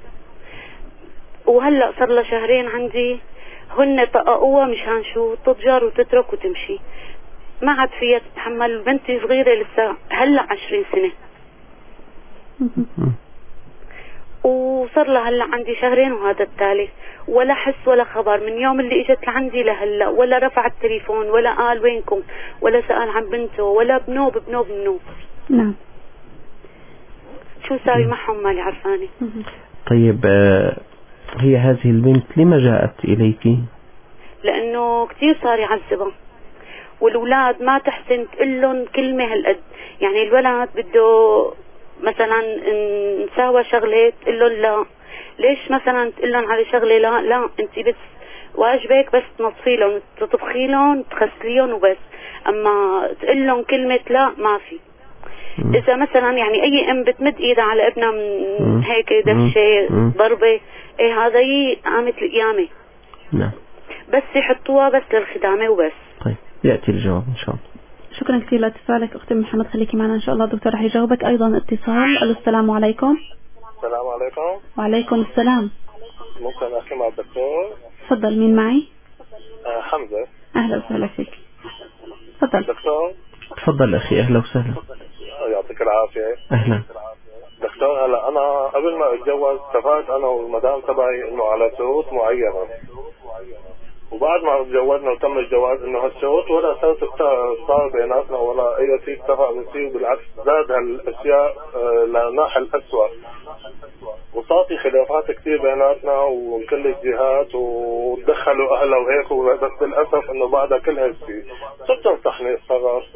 وهلا صار لها شهرين عندي، هن طققوها مشان شو تضجر وتترك وتمشي، ما عاد فيها تتحمل. بنتي صغيره لسه هلا 20 سنه، وصار لها هلا عندي شهرين وهذا الثالث، ولا حس ولا خبر من يوم اللي اجت لعندي لهلا، ولا رفع التليفون ولا قال وينكم، ولا سأل عن بنته، ولا بنوب. نعم. شو ساوي معهم مالي عرفاني. طيب هي هذه البنت لما جاءت إليك؟ لأنه كتير صار يعذبها، والأولاد ما تحسن تقول لهم كلمة هالقد. يعني الولد بده مثلا نساوى شغلة تقول لهم لا، ليش مثلا تقول لهم على شغلة لا انت بس واجبك بس تنظفي لهم، تطبخي لهم، تغسليهم وبس، اما تقول لهم كلمة لا ما في. اذا مثلا يعني اي ام بتمد ايدها على ابنها من هيك دفشة ضربة، ايه هذا قامت القيامة. نعم. بس يحطوها بس للخدامة وبس. طيب يأتي الجواب ان شاء الله. شكرا كثير لاتصالك اختي محمد، خليكي معنا ان شاء الله الدكتور رح يجاوبك. ايضا اتصال. السلام عليكم. السلام عليكم. وعليكم السلام. ممكن احكي مع الدكتور؟ تفضل. مين معي؟ حمزة. اهلا وسهلا فيك، تفضل دكتور. تفضل اخي. اهلا وسهلا. يعطيك العافية. اهلا دكتور. هلا انا قبل ما اتجوز اتفقت انا والمدام تبعي انه على شروط معينة، وبعد ما تزوجنا وتم الجواز انه هالشروط ولا اساس صار بيناتنا ولا اي شيء اتفق بصير، بالعكس زاد هالاشياء لناحية الاسوء، وصار في خلافات كثير بيناتنا ومن كل الجهات، ودخلوا اهلها وهيك. بس للاسف انه بعد كل هالشيء صرت تنصحني الصغار.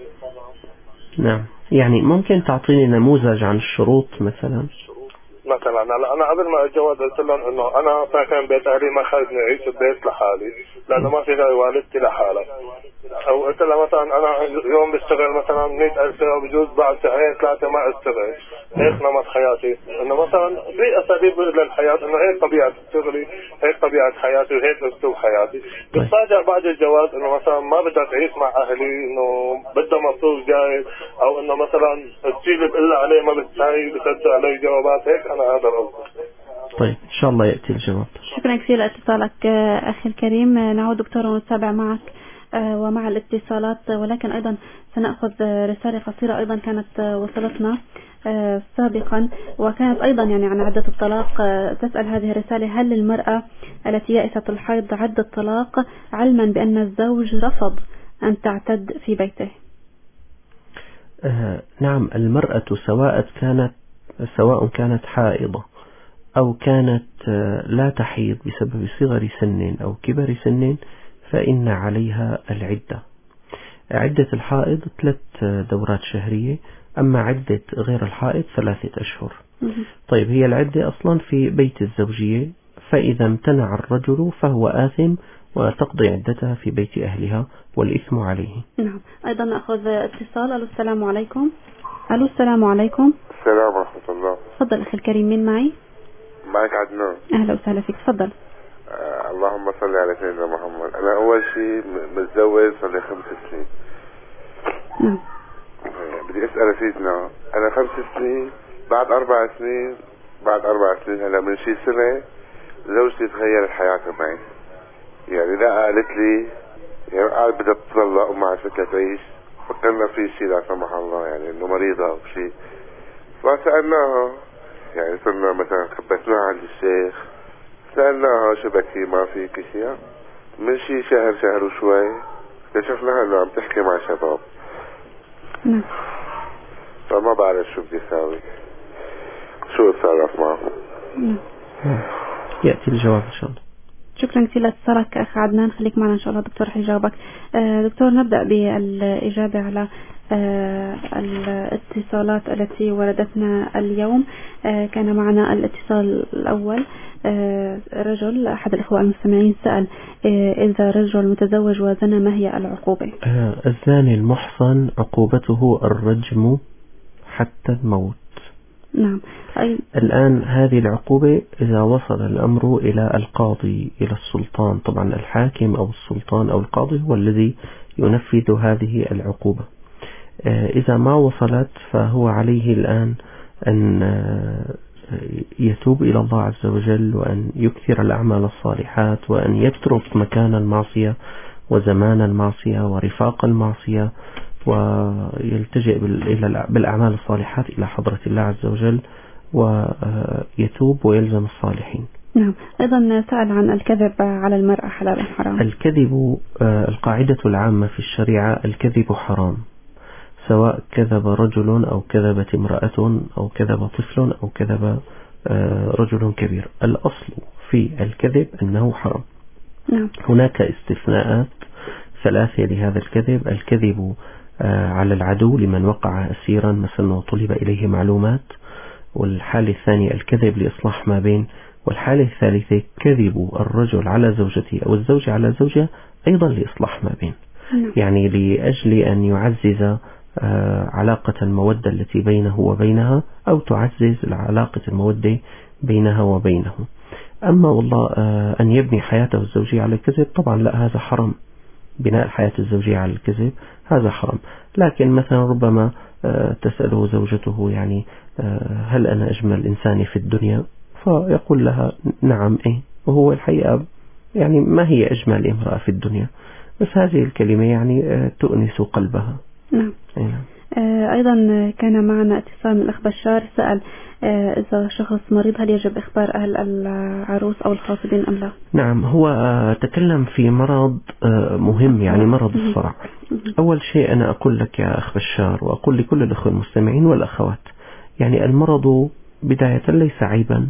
نعم. يعني ممكن تعطيني نموذج عن الشروط مثلا؟ مثلا انا قبل ما اتجوز قلت لهم انه انا ساكن بيت اهلي، ما خليني اعيش ببيت لحالي لانه ما في غير والدتي لحالها. او قلت لها مثلا انا يوم بشتغل مثلا 100,000 ليره، بجوز بعد شهرين 3 ما اشتغل. هيك نمط حياتي، انه مثلا في اساليب للحياه، انه هيك طبيعه شغلي، هيك طبيعه حياتي، وهيك اسلوب حياتي. بتفاجئ بعد الجواز انه مثلا ما بدها تعيش مع اهلي، انه بدها مصروف جاي، او انه مثلا الشيء اللي بقول لها عليه ما بتساوي، بتصدق علي جوابات هيك. انا هذا القصد. طيب ان شاء الله ياتي الجواب. شكرا كثير لاتصالك اخي الكريم. نعود دكتور ونتابع معك ومع الاتصالات، ولكن ايضا سنأخذ رسالة قصيرة ايضا كانت وصلتنا سابقا، وكانت ايضا يعني عن عدة الطلاق. تسأل هذه الرسالة: هل المرأة التي يأست الحيض عدة طلاق علما بأن الزوج رفض أن تعتد في بيته؟ نعم. المرأة سواء كانت حائضة أو كانت لا تحيض بسبب صغر سن أو كبر سن فإن عليها العدة. عدة الحائض 3 دورات شهرية، أما عدة غير الحائض 3 أشهر. طيب هي العدة أصلا في بيت الزوجية، فإذا امتنع الرجل فهو آثم وتقضي عدتها في بيت أهلها والإثم عليه. نعم. أيضا نأخذ اتصال. ألو السلام عليكم. ألو السلام عليكم. السلام ورحمة الله. تفضل أخي الكريم، من معي؟ معك عدنان. أهلا وسهلا فيك، تفضل. اللهم صل على سيدنا محمد. أنا أول شيء متزوج صار لي 5 سنين. نعم. بدي أسأل سيدنا، أنا 5 سنين بعد 4 سنين هلا من شي سنة زوجتي تغيرت حياتها معي، يعني لا قالت لي يعني قال بدها تطلق وما عرفت تعيش، فكرنا في شيء لا سمح الله يعني انه مريضة او شيء، فسألناها يعني صرنا مثلا خبتناها عند الشيخ، سألناها شو بكي ما فيك شيء، من شي شهر وشوي اكتشفنا انه عم تحكي مع شباب. فما بعرف شو بدي اساوي، شو اتصرف معهم. يأتي الجواب إن شاء الله. شكرا كثير لاتصالك أخ عدنان، خليك معنا إن شاء الله دكتور حيجاوبك. دكتور، نبدأ بالإجابة على الاتصالات التي وردتنا اليوم. كان معنا الاتصال الأول، رجل أحد الإخوة المستمعين سأل إذا رجل متزوج وزنى ما هي العقوبة؟ الزاني المحصن عقوبته الرجم حتى الموت. نعم. الآن هذه العقوبة إذا وصل الأمر إلى القاضي، إلى السلطان، طبعا الحاكم أو السلطان أو القاضي هو الذي ينفذ هذه العقوبة. إذا ما وصلت فهو عليه الآن أن يتوب إلى الله عز وجل، وأن يكثر الأعمال الصالحات، وأن يترك مكان المعصية وزمان المعصية ورفاق المعصية، ويلتجئ بالأعمال الصالحات إلى حضرة الله عز وجل ويتوب ويلزم الصالحين. نعم. أيضا سأل عن الكذب على المرأة، حلال أم حرام؟ الكذب القاعدة العامة في الشريعة الكذب حرام، سواء كذب رجل أو كذبت امرأة أو كذب طفل أو كذب رجل كبير، الأصل في الكذب أنه حرام. نعم. هناك استثناءات 3 لهذا الكذب: الكذب على العدو لمن وقع أسيرا مثلا وطلب إليه معلومات، والحالة الثانية الكذب لإصلاح ما بين، والحالة الثالثة كذب الرجل على زوجته أو الزوج على زوجها أيضا لإصلاح ما بين، يعني لأجل أن يعزز علاقة المودة التي بينه وبينها، أو تعزز علاقة المودة بينها وبينه. أما والله أن يبني حياته الزوجية على الكذب، طبعا لا، هذا حرام. بناء الحياة الزوجية على الكذب هذا حرام. لكن مثلا ربما تسأله زوجته يعني هل أنا أجمل إنسان في الدنيا؟ فيقول لها نعم إيه، وهو الحقيقة يعني ما هي أجمل امرأة في الدنيا، بس هذه الكلمة يعني تؤنس قلبها. نعم. أيضا كان معنا اتصال من الأخ بشار، سأل إذا شخص مريض هل يجب إخبار أهل العروس أو الخاطبين أم لا؟ نعم، هو تكلم في مرض مهم، يعني مرض الصرع. أول شيء أنا أقول لك يا أخ بشار، وأقول لكل الأخوة المستمعين والأخوات، يعني المرض بداية ليس عيبا،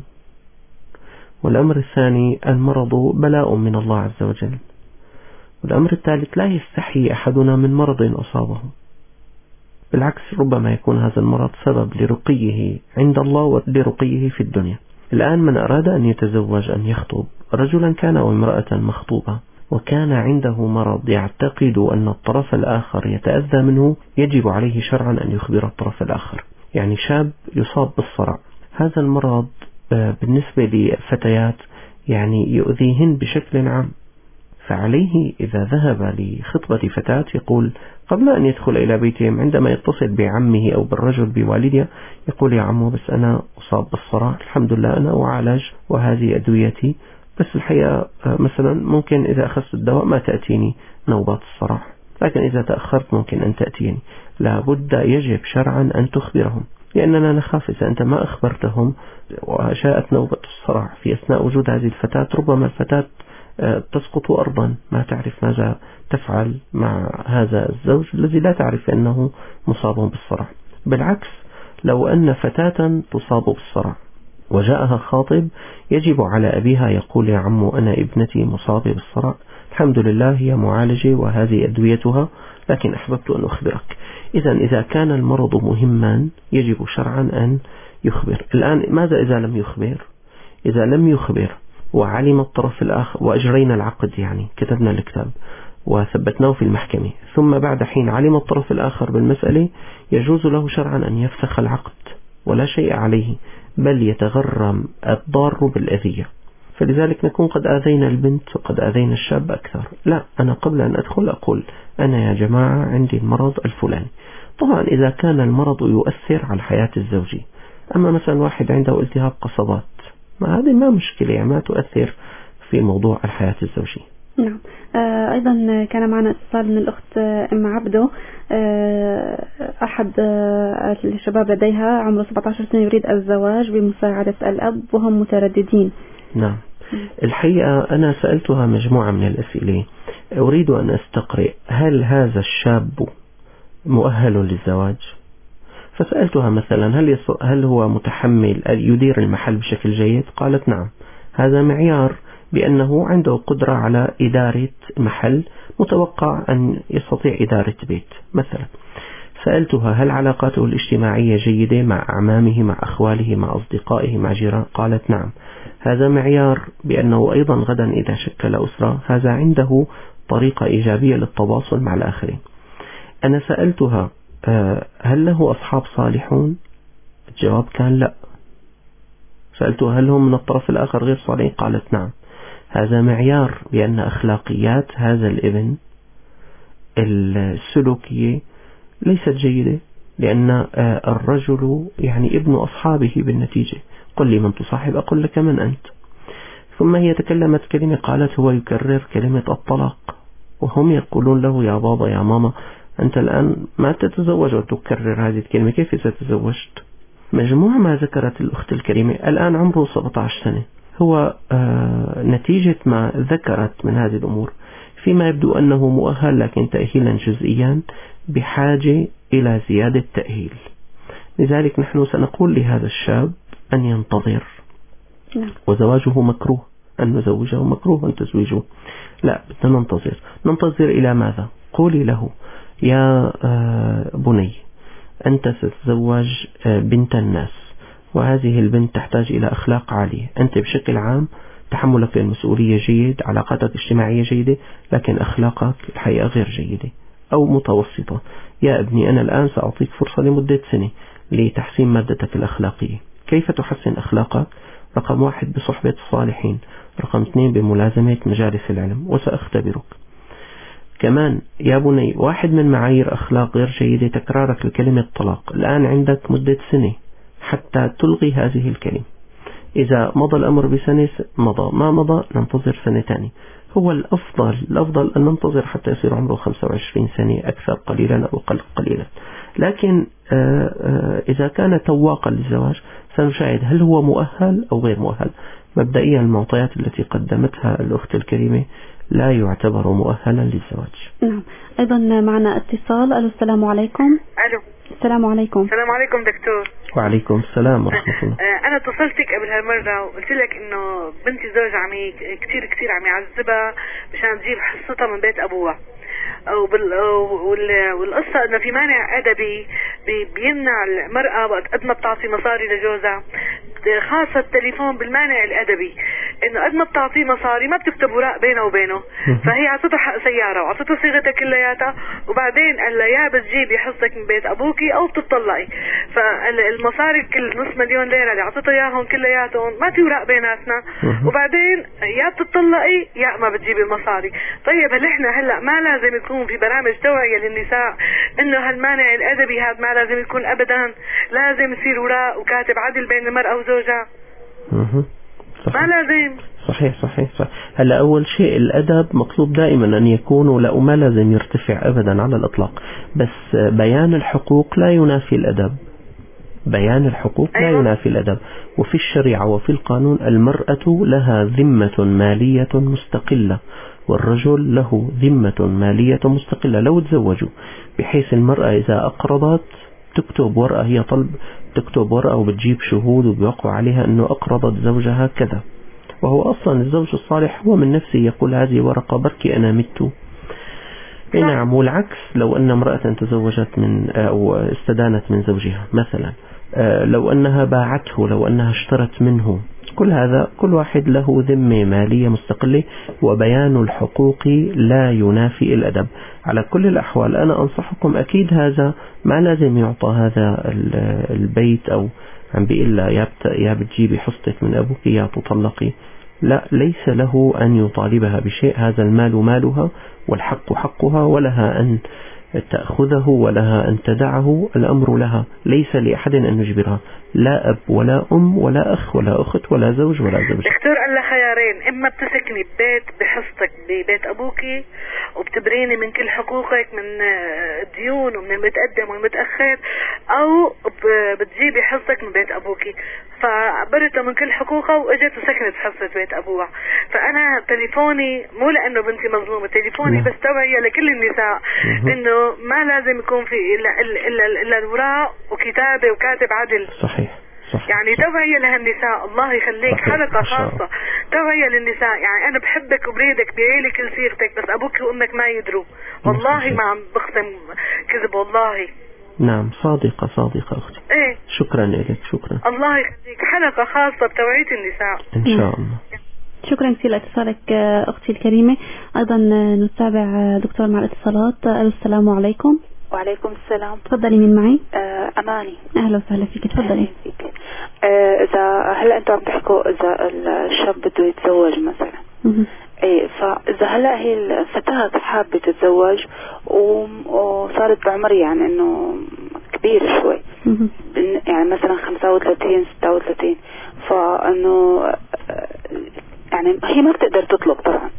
والأمر الثاني المرض بلاء من الله عز وجل، والأمر الثالث لا يستحي أحدنا من مرض أصابه، بالعكس ربما يكون هذا المرض سبب لرقيه عند الله ولرقيه في الدنيا. الآن من أراد أن يتزوج، أن يخطب رجلا كان أو امرأة مخطوبة، وكان عنده مرض يعتقد أن الطرف الآخر يتأذى منه، يجب عليه شرعا أن يخبر الطرف الآخر. يعني شاب يصاب بالصرع، هذا المرض بالنسبة لفتيات يعني يؤذيهن بشكل عام، فعليه إذا ذهب لخطبة فتاة يقول قبل أن يدخل إلى بيتهم، عندما يتصل بعمه أو بالرجل بوالده يقول يا عمو بس أنا أصاب بالصرع، الحمد لله أنا أعالج وهذه أدويتي، بس الحقيقة مثلا ممكن إذا أخذت الدواء ما تأتيني نوبات الصرع، لكن إذا تأخرت ممكن أن تأتيني. لابد يجب شرعا أن تخبرهم، لأننا نخاف إذا أنت ما أخبرتهم وجاءت نوبة الصرع في أثناء وجود هذه الفتاة، ربما الفتاة تسقط أرضا، ما تعرف ماذا تفعل مع هذا الزوج الذي لا تعرف أنه مصاب بالصرع. بالعكس، لو أن فتاة تصاب بالصرع وجاءها خاطب يجب على أبيها يقول يا عم أنا ابنتي مصابة بالصرع، الحمد لله هي معالجة وهذه أدويتها، لكن أحببت أن أخبرك. إذا كان المرض مهما يجب شرعا أن يخبر. الآن ماذا إذا لم يخبر؟ إذا لم يخبر وعلم الطرف الآخر وأجرينا العقد، يعني كتبنا الكتاب وثبتناه في المحكمة، ثم بعد حين علم الطرف الآخر بالمسألة، يجوز له شرعا أن يفسخ العقد ولا شيء عليه، بل يتغرم الضار بالأذية. فلذلك نكون قد آذينا البنت وقد آذينا الشاب أكثر. لا، أنا قبل أن أدخل أقول أنا يا جماعة عندي المرض الفلاني. طبعا إذا كان المرض يؤثر على الحياة الزوجية، أما مثلا واحد عنده التهاب قصبات، ما هذه ما مشكلة، يعني ما تؤثر في موضوع الحياة الزوجية. نعم. أيضا كان معنا اتصال من الأخت أم عبده، أحد الشباب لديها عمره 17 سنة يريد الزواج بمساعدة الأب وهم مترددين. نعم. الحقيقة أنا سألتها مجموعة من الأسئلة، أريد أن أستقرئ هل هذا الشاب مؤهل للزواج؟ فسألتها مثلا هل هو متحمل يدير المحل بشكل جيد؟ قالت نعم، هذا معيار بأنه عنده قدرة على إدارة محل، متوقع أن يستطيع إدارة بيت مثلا. سألتها هل علاقاته الاجتماعية جيدة مع أعمامه، مع أخواله، مع أصدقائه، مع جيران؟ قالت نعم، هذا معيار بأنه أيضا غدا إذا شكل أسرة هذا عنده طريقة إيجابية للتواصل مع الآخرين. أنا سألتها هل له أصحاب صالحون؟ الجواب كان لا. سألتها هل هم من الطرف الآخر غير صالحين؟ قالت نعم. هذا معيار بأن أخلاقيات هذا الابن السلوكية ليست جيدة، لأن الرجل يعني ابن أصحابه بالنتيجة. قل لي من تصاحب أقول لك من أنت. ثم هي تكلمت كلمة، قالت هو يكرر كلمة الطلاق، وهم يقولون له يا بابا يا ماما أنت الآن ما تتزوج وتكرر هذه الكلمة، كيف ستتزوجت؟ مجموع ما ذكرت الأخت الكريمة. الآن عمره 17 سنة، هو نتيجة ما ذكرت من هذه الأمور فيما يبدو أنه مؤهل، لكن تأهيلا جزئيا بحاجة إلى زيادة تأهيل. لذلك نحن سنقول لهذا الشاب أن ينتظر، وزواجه مكروه، أن نزوجه مكروه أن تزوجه، لا بدنا ننتظر إلى ماذا؟ قولي له يا بني أنت ستتزوج بنت الناس، وهذه البنت تحتاج إلى أخلاق عالية، أنت بشكل عام تحملك للمسؤولية جيد، علاقاتك الاجتماعية جيدة، لكن أخلاقك الحقيقة غير جيدة أو متوسطة. يا ابني أنا الآن سأعطيك فرصة لمدة سنة لتحسين مادتك الأخلاقية. كيف تحسن أخلاقك؟ رقم 1 بصحبة الصالحين، رقم 2 بملازمة مجالس العلم، وسأختبرك. كمان يا بني واحد من معايير أخلاق غير جيدة تكرارك لكلمة طلاق. الآن عندك مدة سنة حتى تلغي هذه الكلمة. إذا مضى الأمر بسنة مضى، ما مضى ننتظر سنة تانية. هو الأفضل أن ننتظر حتى يصير عمره 25 سنة، أكثر قليلا أو أقل قليلا. لكن إذا كان تواقا للزواج سنشاهد هل هو مؤهل أو غير مؤهل. مبدئيا المعطيات التي قدمتها الأخت الكريمة لا يعتبر مؤهلا للزواج. نعم. أيضا معنا اتصال. ألو السلام عليكم. ألو السلام عليكم. السلام عليكم دكتور. وعليكم السلام ورحمة الله. أنا اتصلتك قبل هالمرة وقلت لك إنه بنتي زوجها كتير عم يعذبها مشان تجيب حصتها من بيت أبوها، والقصة إنه في مانع أدبي بيمنع المرأة وقت قد ما بتعطي مصاري لجوزها، خاصة التليفون بالمانع الأدبي، إنه قد ما بتعطيه مصاري ما بتكتب وراء بينه وبينه. فهي عطتها حق سيارة وعطتها صيغتها كلياتها، وبعدين قال لها يا بتجيبي حصتك من بيت أبوكي أو بتطلقي. فالمصاري كل نص مليون ليرة اللي عطتها إياهم كلياتهم ما في وراء بيناتنا، وبعدين يا بتطلقي يا ما بتجيبي المصاري. طيب هل إحنا هلأ ما لازم يكون في برامج توعية للنساء إنه هالمانع الأدبي هذا ما لازم يكون أبدا، لازم يصير وراء وكاتب عدل بين المرأة وزوجها؟ ما لازم. صحيح. هلا أول شيء الأدب مطلوب دائما أن يكون، وما لازم يرتفع أبدا على الإطلاق، بس بيان الحقوق لا ينافي الأدب. بيان الحقوق لا ينافي الأدب. وفي الشريعة وفي القانون المرأة لها ذمة مالية مستقلة، والرجل له ذمة مالية مستقلة لو تزوجوا، بحيث المرأة إذا أقرضت تكتب ورقة، هي طلب تكتب ورقة وبتجيب شهود وبيوقعوا عليها أنه أقرضت زوجها كذا، وهو أصلا الزوج الصالح هو من نفسه يقول هذه ورقة بركي أنا مت. نعم. والعكس لو أن امرأة تزوجت من أو استدانت من زوجها مثلا، لو أنها باعته، لو أنها اشترت منه، كل هذا كل واحد له ذمة مالية مستقلة، وبيان الحقوق لا ينافي الأدب. على كل الأحوال أنا أنصحكم أكيد هذا ما لازم يعطى هذا البيت أو عم بيقول لا يا بتجيبي حصتك من أبوك يا تطلقي، لا، ليس له أن يطالبها بشيء، هذا المال مالها والحق حقها، ولها أن تأخذه ولها أن تدعه، الأمر لها، ليس لأحد أن يجبرها، لا أب ولا أم ولا أخ ولا أخت ولا زوج ولا زوجة. دكتور قال لها خيارين، إما بتسكني ببيت بحصتك ببيت أبوكي وبتبريني من كل حقوقك من الديون ومن المتقدم والمتأخر، أو بتجيبي حصتك من بيت أبوكي. فعبرتها من كل حقوقها وإجت وسكنت حصة بيت أبوها. فأنا تليفوني مو لأنه بنتي مظلومة، تليفوني بس توعية لكل النساء إنه ما لازم يكون في إلا الوراء وكتابة وكاتب عدل. صحيح. يعني توعية لهالنساء، الله يخليك، حلقة خاصة توعية للنساء. يعني أنا بحبك وبريدك بيعيلي كل سيرتك، بس أبوك وأمك ما يدروا، والله ما عم بختم كذب والله. نعم، صادقة أختي. إيه، شكرا لك، شكرا. الله يخليك، حلقة خاصة بتوعية النساء إن شاء الله. شكرا كثير لاتصالك أختي الكريمة. أيضا نتابع دكتور مع الاتصالات. السلام عليكم. وعليكم السلام. تفضلي، مين معي؟ أماني. أهلا وسهلا فيك، تفضلي. إذا هلا أنتوا عم تحكوا إذا الشاب بده يتزوج مثلا، إيه، فإذا هلا هي الفتاة حابة تتزوج وصارت بعمر يعني إنه كبير شوي، يعني مثلا 35 36، فإنه يعني هي ما بتقدر تطلق طبعا.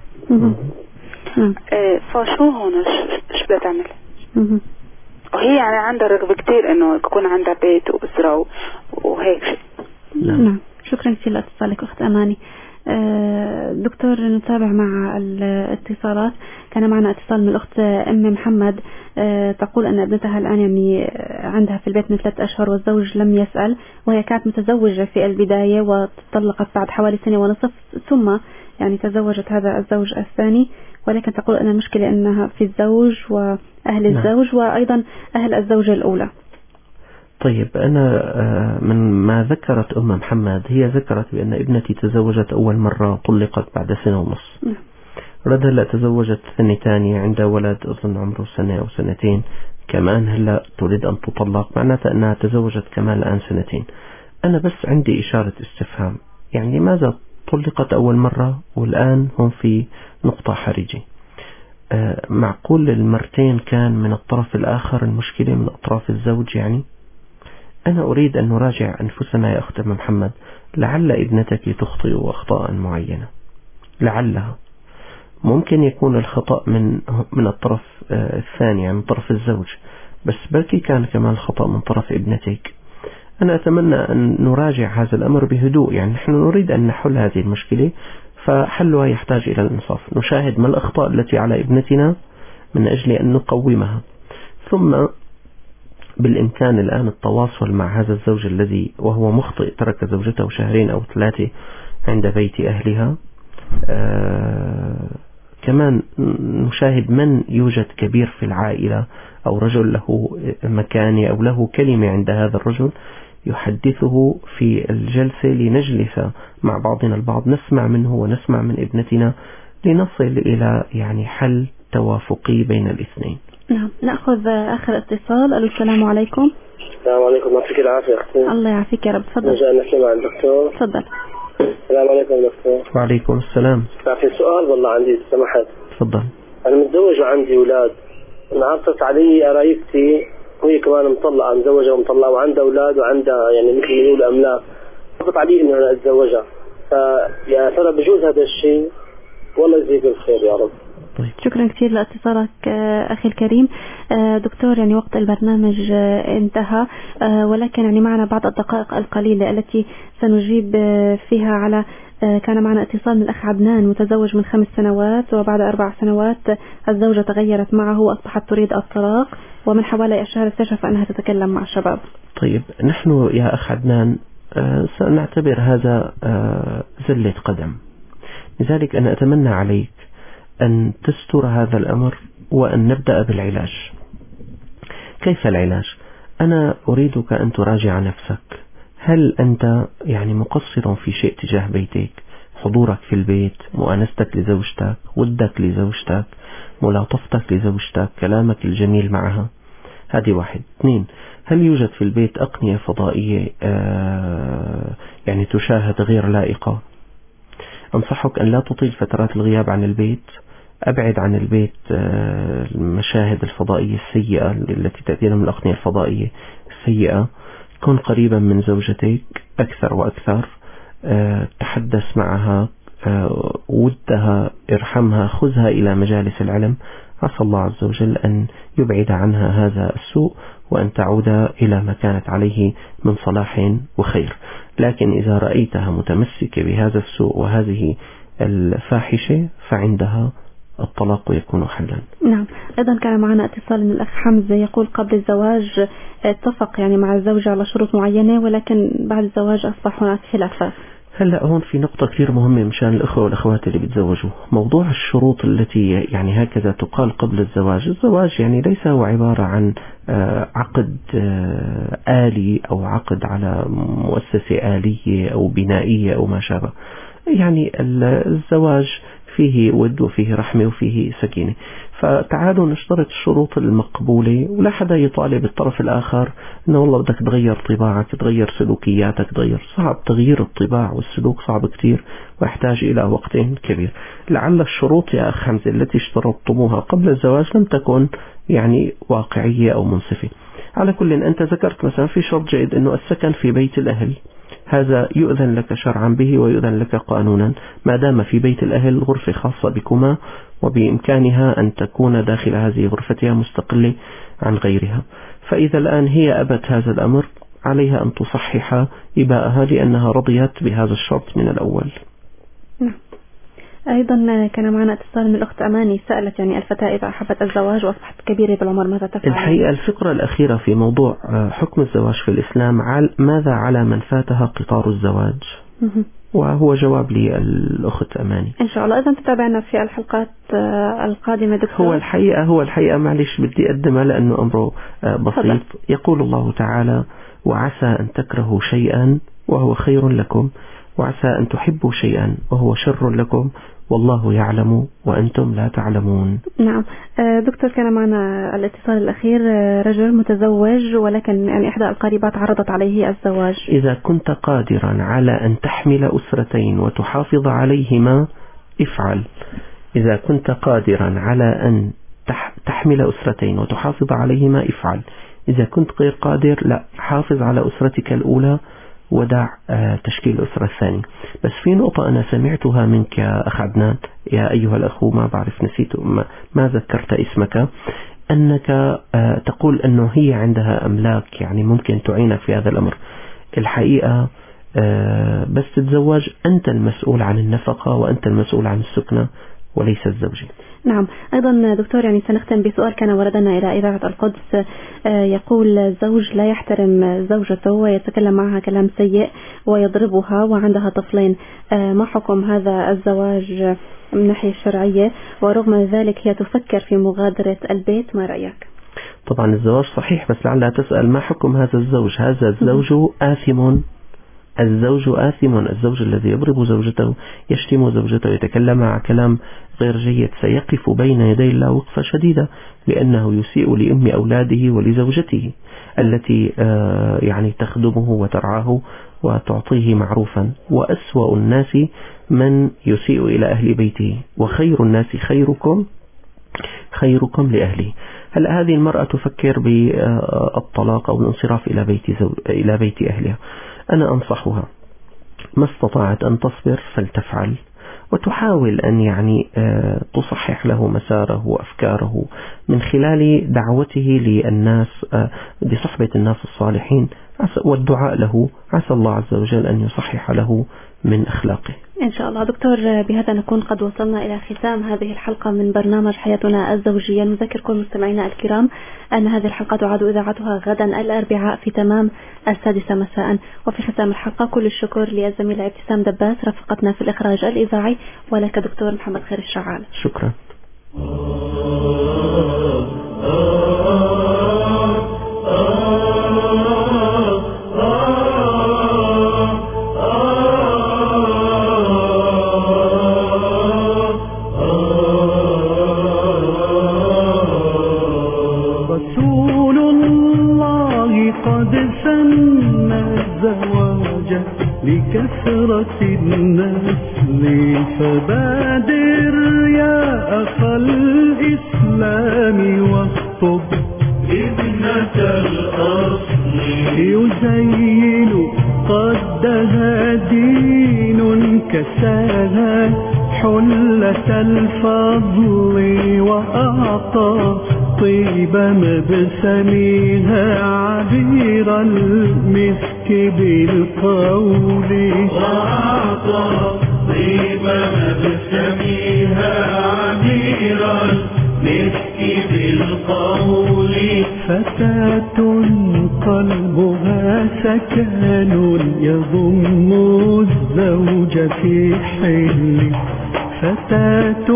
إيه، فشو هون شو بدها تعمل؟ وهي يعني عندها رغبة كتير إنه يكون عندها بيت وأسرة وهيك شيء. نعم، شكرا كثير لاتصالك أخت أماني. دكتور، نتابع مع الاتصالات. كان معنا اتصال من الأخت أم محمد، تقول أن ابنتها الآن يعني عندها في البيت من 3 أشهر والزوج لم يسأل، وهي كانت متزوجة في البداية وتطلقت بعد حوالي 1.5 سنة، ثم يعني تزوجت هذا الزوج الثاني، ولكن تقول أن المشكلة أنها في الزوج وأهل الزوج وأيضا أهل الزوجة الأولى. طيب، أنا من ما ذكرت أم محمد، هي ذكرت بأن ابنتي تزوجت أول مرة طلقت بعد 1.5 سنة، رد هلا تزوجت ثانية تانية عندها ولد أظن عمره 1 أو 2 كمان، هلا تريد أن تطلق، معناتها أنها تزوجت كمان الآن 2. أنا بس عندي إشارة استفهام، يعني لماذا طلقت أول مرة والآن هم في نقطة حرجة؟ معقول المرتين كان من الطرف الآخر المشكلة من أطراف الزوج؟ يعني أنا أريد أن نراجع أنفسنا يا أخت محمد، لعل ابنتك تخطئ أخطاء معينة، لعلها ممكن يكون الخطأ من الطرف الثاني، يعني من طرف الزوج، بس بلكي كان كمان الخطأ من طرف ابنتك. أنا أتمنى أن نراجع هذا الأمر بهدوء، يعني نحن نريد أن نحل هذه المشكلة، فحلها يحتاج إلى الإنصاف، نشاهد ما الأخطاء التي على ابنتنا من أجل أن نقومها، ثم بالإمكان الآن التواصل مع هذا الزوج الذي وهو مخطئ، ترك زوجته 2 أو 3 عند بيت أهلها. كمان نشاهد من يوجد كبير في العائلة أو رجل له مكانة أو له كلمة عند هذا الرجل يحدثه في الجلسة، لنجلس مع بعضنا البعض، نسمع منه ونسمع من ابنتنا لنصل إلى يعني حل توافقي بين الاثنين. نعم، نأخذ آخر اتصال. السلام عليكم. السلام عليكم، يعطيك العافية أختي. الله يعافيك يا رب، تفضل. نجي نحكي مع الدكتور. تفضل. السلام عليكم دكتور. وعليكم السلام. في سؤال والله عندي سمحت. تفضل. أنا متزوج وعندي أولاد، انعرضت علي قرايبتي وهي كمان مطلقة، مزوجة ومطلقة وعندها أولاد وعندها يعني مثل ما يقولوا أملاك، عرضت علي إنه أنا أتزوجها، فيا ترى بجوز هذا الشيء؟ والله يجزيك الخير يا رب. طيب، شكرا كثير لاتصالك أخي الكريم. دكتور، يعني وقت البرنامج انتهى، ولكن يعني معنا بعض الدقائق القليلة التي سنجيب فيها على كان معنا اتصال من الأخ عدنان، متزوج من 5 سنوات، وبعد 4 سنوات الزوجة تغيرت معه وأصبحت تريد الطلاق، ومن حوالي أشهر اكتشف أنها تتكلم مع الشباب. طيب، نحن يا أخ عدنان سنعتبر هذا زلة قدم، لذلك أنا أتمنى عليك أن تستر هذا الأمر وأن نبدأ بالعلاج. كيف العلاج؟ أنا أريدك أن تراجع نفسك. هل أنت يعني مقصر في شيء تجاه بيتك؟ حضورك في البيت، مؤانستك لزوجتك، ودك لزوجتك، ملاطفتك لزوجتك، كلامك الجميل معها، هذه 1. 2، هل يوجد في البيت أقنية فضائية يعني تشاهد غير لائقة؟ أنصحك أن لا تطيل فترات الغياب عن البيت. أبعد عن البيت المشاهد الفضائية السيئة التي تأتينا من الأقنية الفضائية السيئة. كن قريبا من زوجتك أكثر وأكثر، تحدث معها، ودها، ارحمها، خذها إلى مجالس العلم. عسى الله عز وجل أن يبعد عنها هذا السوء وأن تعود إلى ما كانت عليه من صلاح وخير. لكن إذا رأيتها متمسكة بهذا السوء وهذه الفاحشة فعندها الطلاق يكون حلا. نعم. أيضا كان معنا اتصال من الأخ حمزة، يقول قبل الزواج اتفق يعني مع الزوجة على شروط معينة، ولكن بعد الزواج أصبح هناك خلافات. هلا هون في نقطة كثير مهمة مشان الأخوة والأخوات اللي بيتزوجوا. موضوع الشروط التي يعني هكذا تقال قبل الزواج. الزواج يعني ليس هو عبارة عن عقد آلي أو عقد على مؤسسة آلية أو بنائية أو ما شابه. يعني الزواج فيه ود وفيه رحمة وفيه سكينة. فتعالوا نشترط الشروط المقبولة، ولا حدا يطالب الطرف الآخر إنه والله بدك تغير طباعك، تغير سلوكياتك، تغير. صعب تغيير الطباع والسلوك، صعب كتير ويحتاج إلى وقت كبير. لعل الشروط يا أخ حمزة التي اشترطتموها قبل الزواج لم تكن يعني واقعية أو منصفة. على كل أنت ذكرت مثلا في شرط جيد إنه السكن في بيت الأهل، هذا يؤذن لك شرعا به ويؤذن لك قانونا ما دام في بيت الأهل غرفة خاصة بكما، وبإمكانها أن تكون داخل هذه غرفتها مستقلة عن غيرها. فإذا الآن هي أبت هذا الأمر عليها أن تصحح إباءها لأنها رضيت بهذا الشرط من الأول. أيضا كان معنا اتصال من الأخت أماني، سألت يعني الفتاة إذا أحبت الزواج وأصبحت كبيرة بالعمر ماذا تفعل؟ الحقيقة الفقرة الأخيرة في موضوع حكم الزواج في الإسلام، ماذا على من فاتها قطار الزواج؟ وهو جواب لي الأخت أماني إن شاء الله. إذا تتابعنا في الحلقات القادمة دكتور. هو الحقيقة معلش بدي أقدمها لأنه أمره بسيط. يقول الله تعالى: وعسى أن تكرهوا شيئا وهو خير لكم، وعسى أن تحبوا شيئا وهو شر لكم، والله يعلم وأنتم لا تعلمون. نعم دكتور، كان معنا الاتصال الأخير رجل متزوج ولكن يعني إحدى القريبات عرضت عليه الزواج. إذا كنت قادرا على أن تحمل أسرتين وتحافظ عليهما افعل. إذا كنت قادرا على أن تحمل أسرتين وتحافظ عليهما افعل. إذا كنت غير قادر لا، حافظ على أسرتك الأولى ودع تشكيل الأسرة الثانية. بس في نقطة أنا سمعتها منك يا أخ عدنان، يا أيها الأخو، ما بعرف نسيت ما ذكرت اسمك، أنك تقول أنه هي عندها أملاك يعني ممكن تعينك في هذا الأمر. الحقيقة بس تتزوج أنت المسؤول عن النفقة وأنت المسؤول عن السكنة وليس الزوجة. نعم. أيضا دكتور يعني سنختم بسؤال كان وردنا إلى إذاعة القدس، يقول الزوج لا يحترم زوجته ويتكلم معها كلام سيء ويضربها وعندها طفلين، ما حكم هذا الزواج من ناحية الشرعية؟ ورغم ذلك هي تفكر في مغادرة البيت، ما رأيك؟ طبعا الزواج صحيح، بس لعلها تسأل ما حكم هذا الزوج. هذا الزوج آثم، الزوج آثم. الزوج الذي يضرب زوجته، يشتم زوجته، يتكلم مع كلام غير جيد، سيقف بين يدي الله وقفة شديدة، لأنه يسيء لأم أولاده ولزوجته التي يعني تخدمه وترعاه وتعطيه معروفا. وأسوأ الناس من يسيء إلى أهل بيته، وخير الناس خيركم لأهله. هل هذه المرأة تفكر بالطلاق أو الانصراف إلى بيت أهلها؟ أنا أنصحها ما استطاعت أن تصبر فلتفعل، وتحاول أن يعني تصحح له مساره وأفكاره من خلال دعوته للناس بصحبة الناس الصالحين، والدعاء له، عسى الله عز وجل أن يصحح له من أخلاقه. إن شاء الله. دكتور، بهذا نكون قد وصلنا إلى ختام هذه الحلقة من برنامج حياتنا الزوجية. نذكركم مستمعينا الكرام أن هذه الحلقة تعاد إذاعتها غدا الأربعاء في تمام 6 مساء. وفي ختام الحلقة كل الشكر للزميلة ابتسام دباس رافقتنا في الإخراج الإذاعي، ولك دكتور محمد خير الشعال. شكرا. رسول الله قد سن الزواج لكثرة النسل، فبادر يا أخا الإسلام واخطب ابنة الأصل، يزين قدها دين كساها حلة الفضل، وأعطى طيب مبسمها عبير المسك بالقول، وأعطى طيب مبسمها عبير المسك بالقول. فتاة قلبها سكن يضم الزوج في حل، فتاة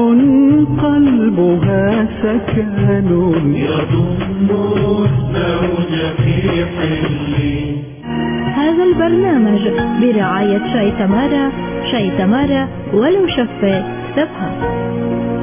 قلبها سكن يضم الزوج في حل. هذا البرنامج برعاية شاي تمارا، شاي تمارا ولو شفاف تفهم.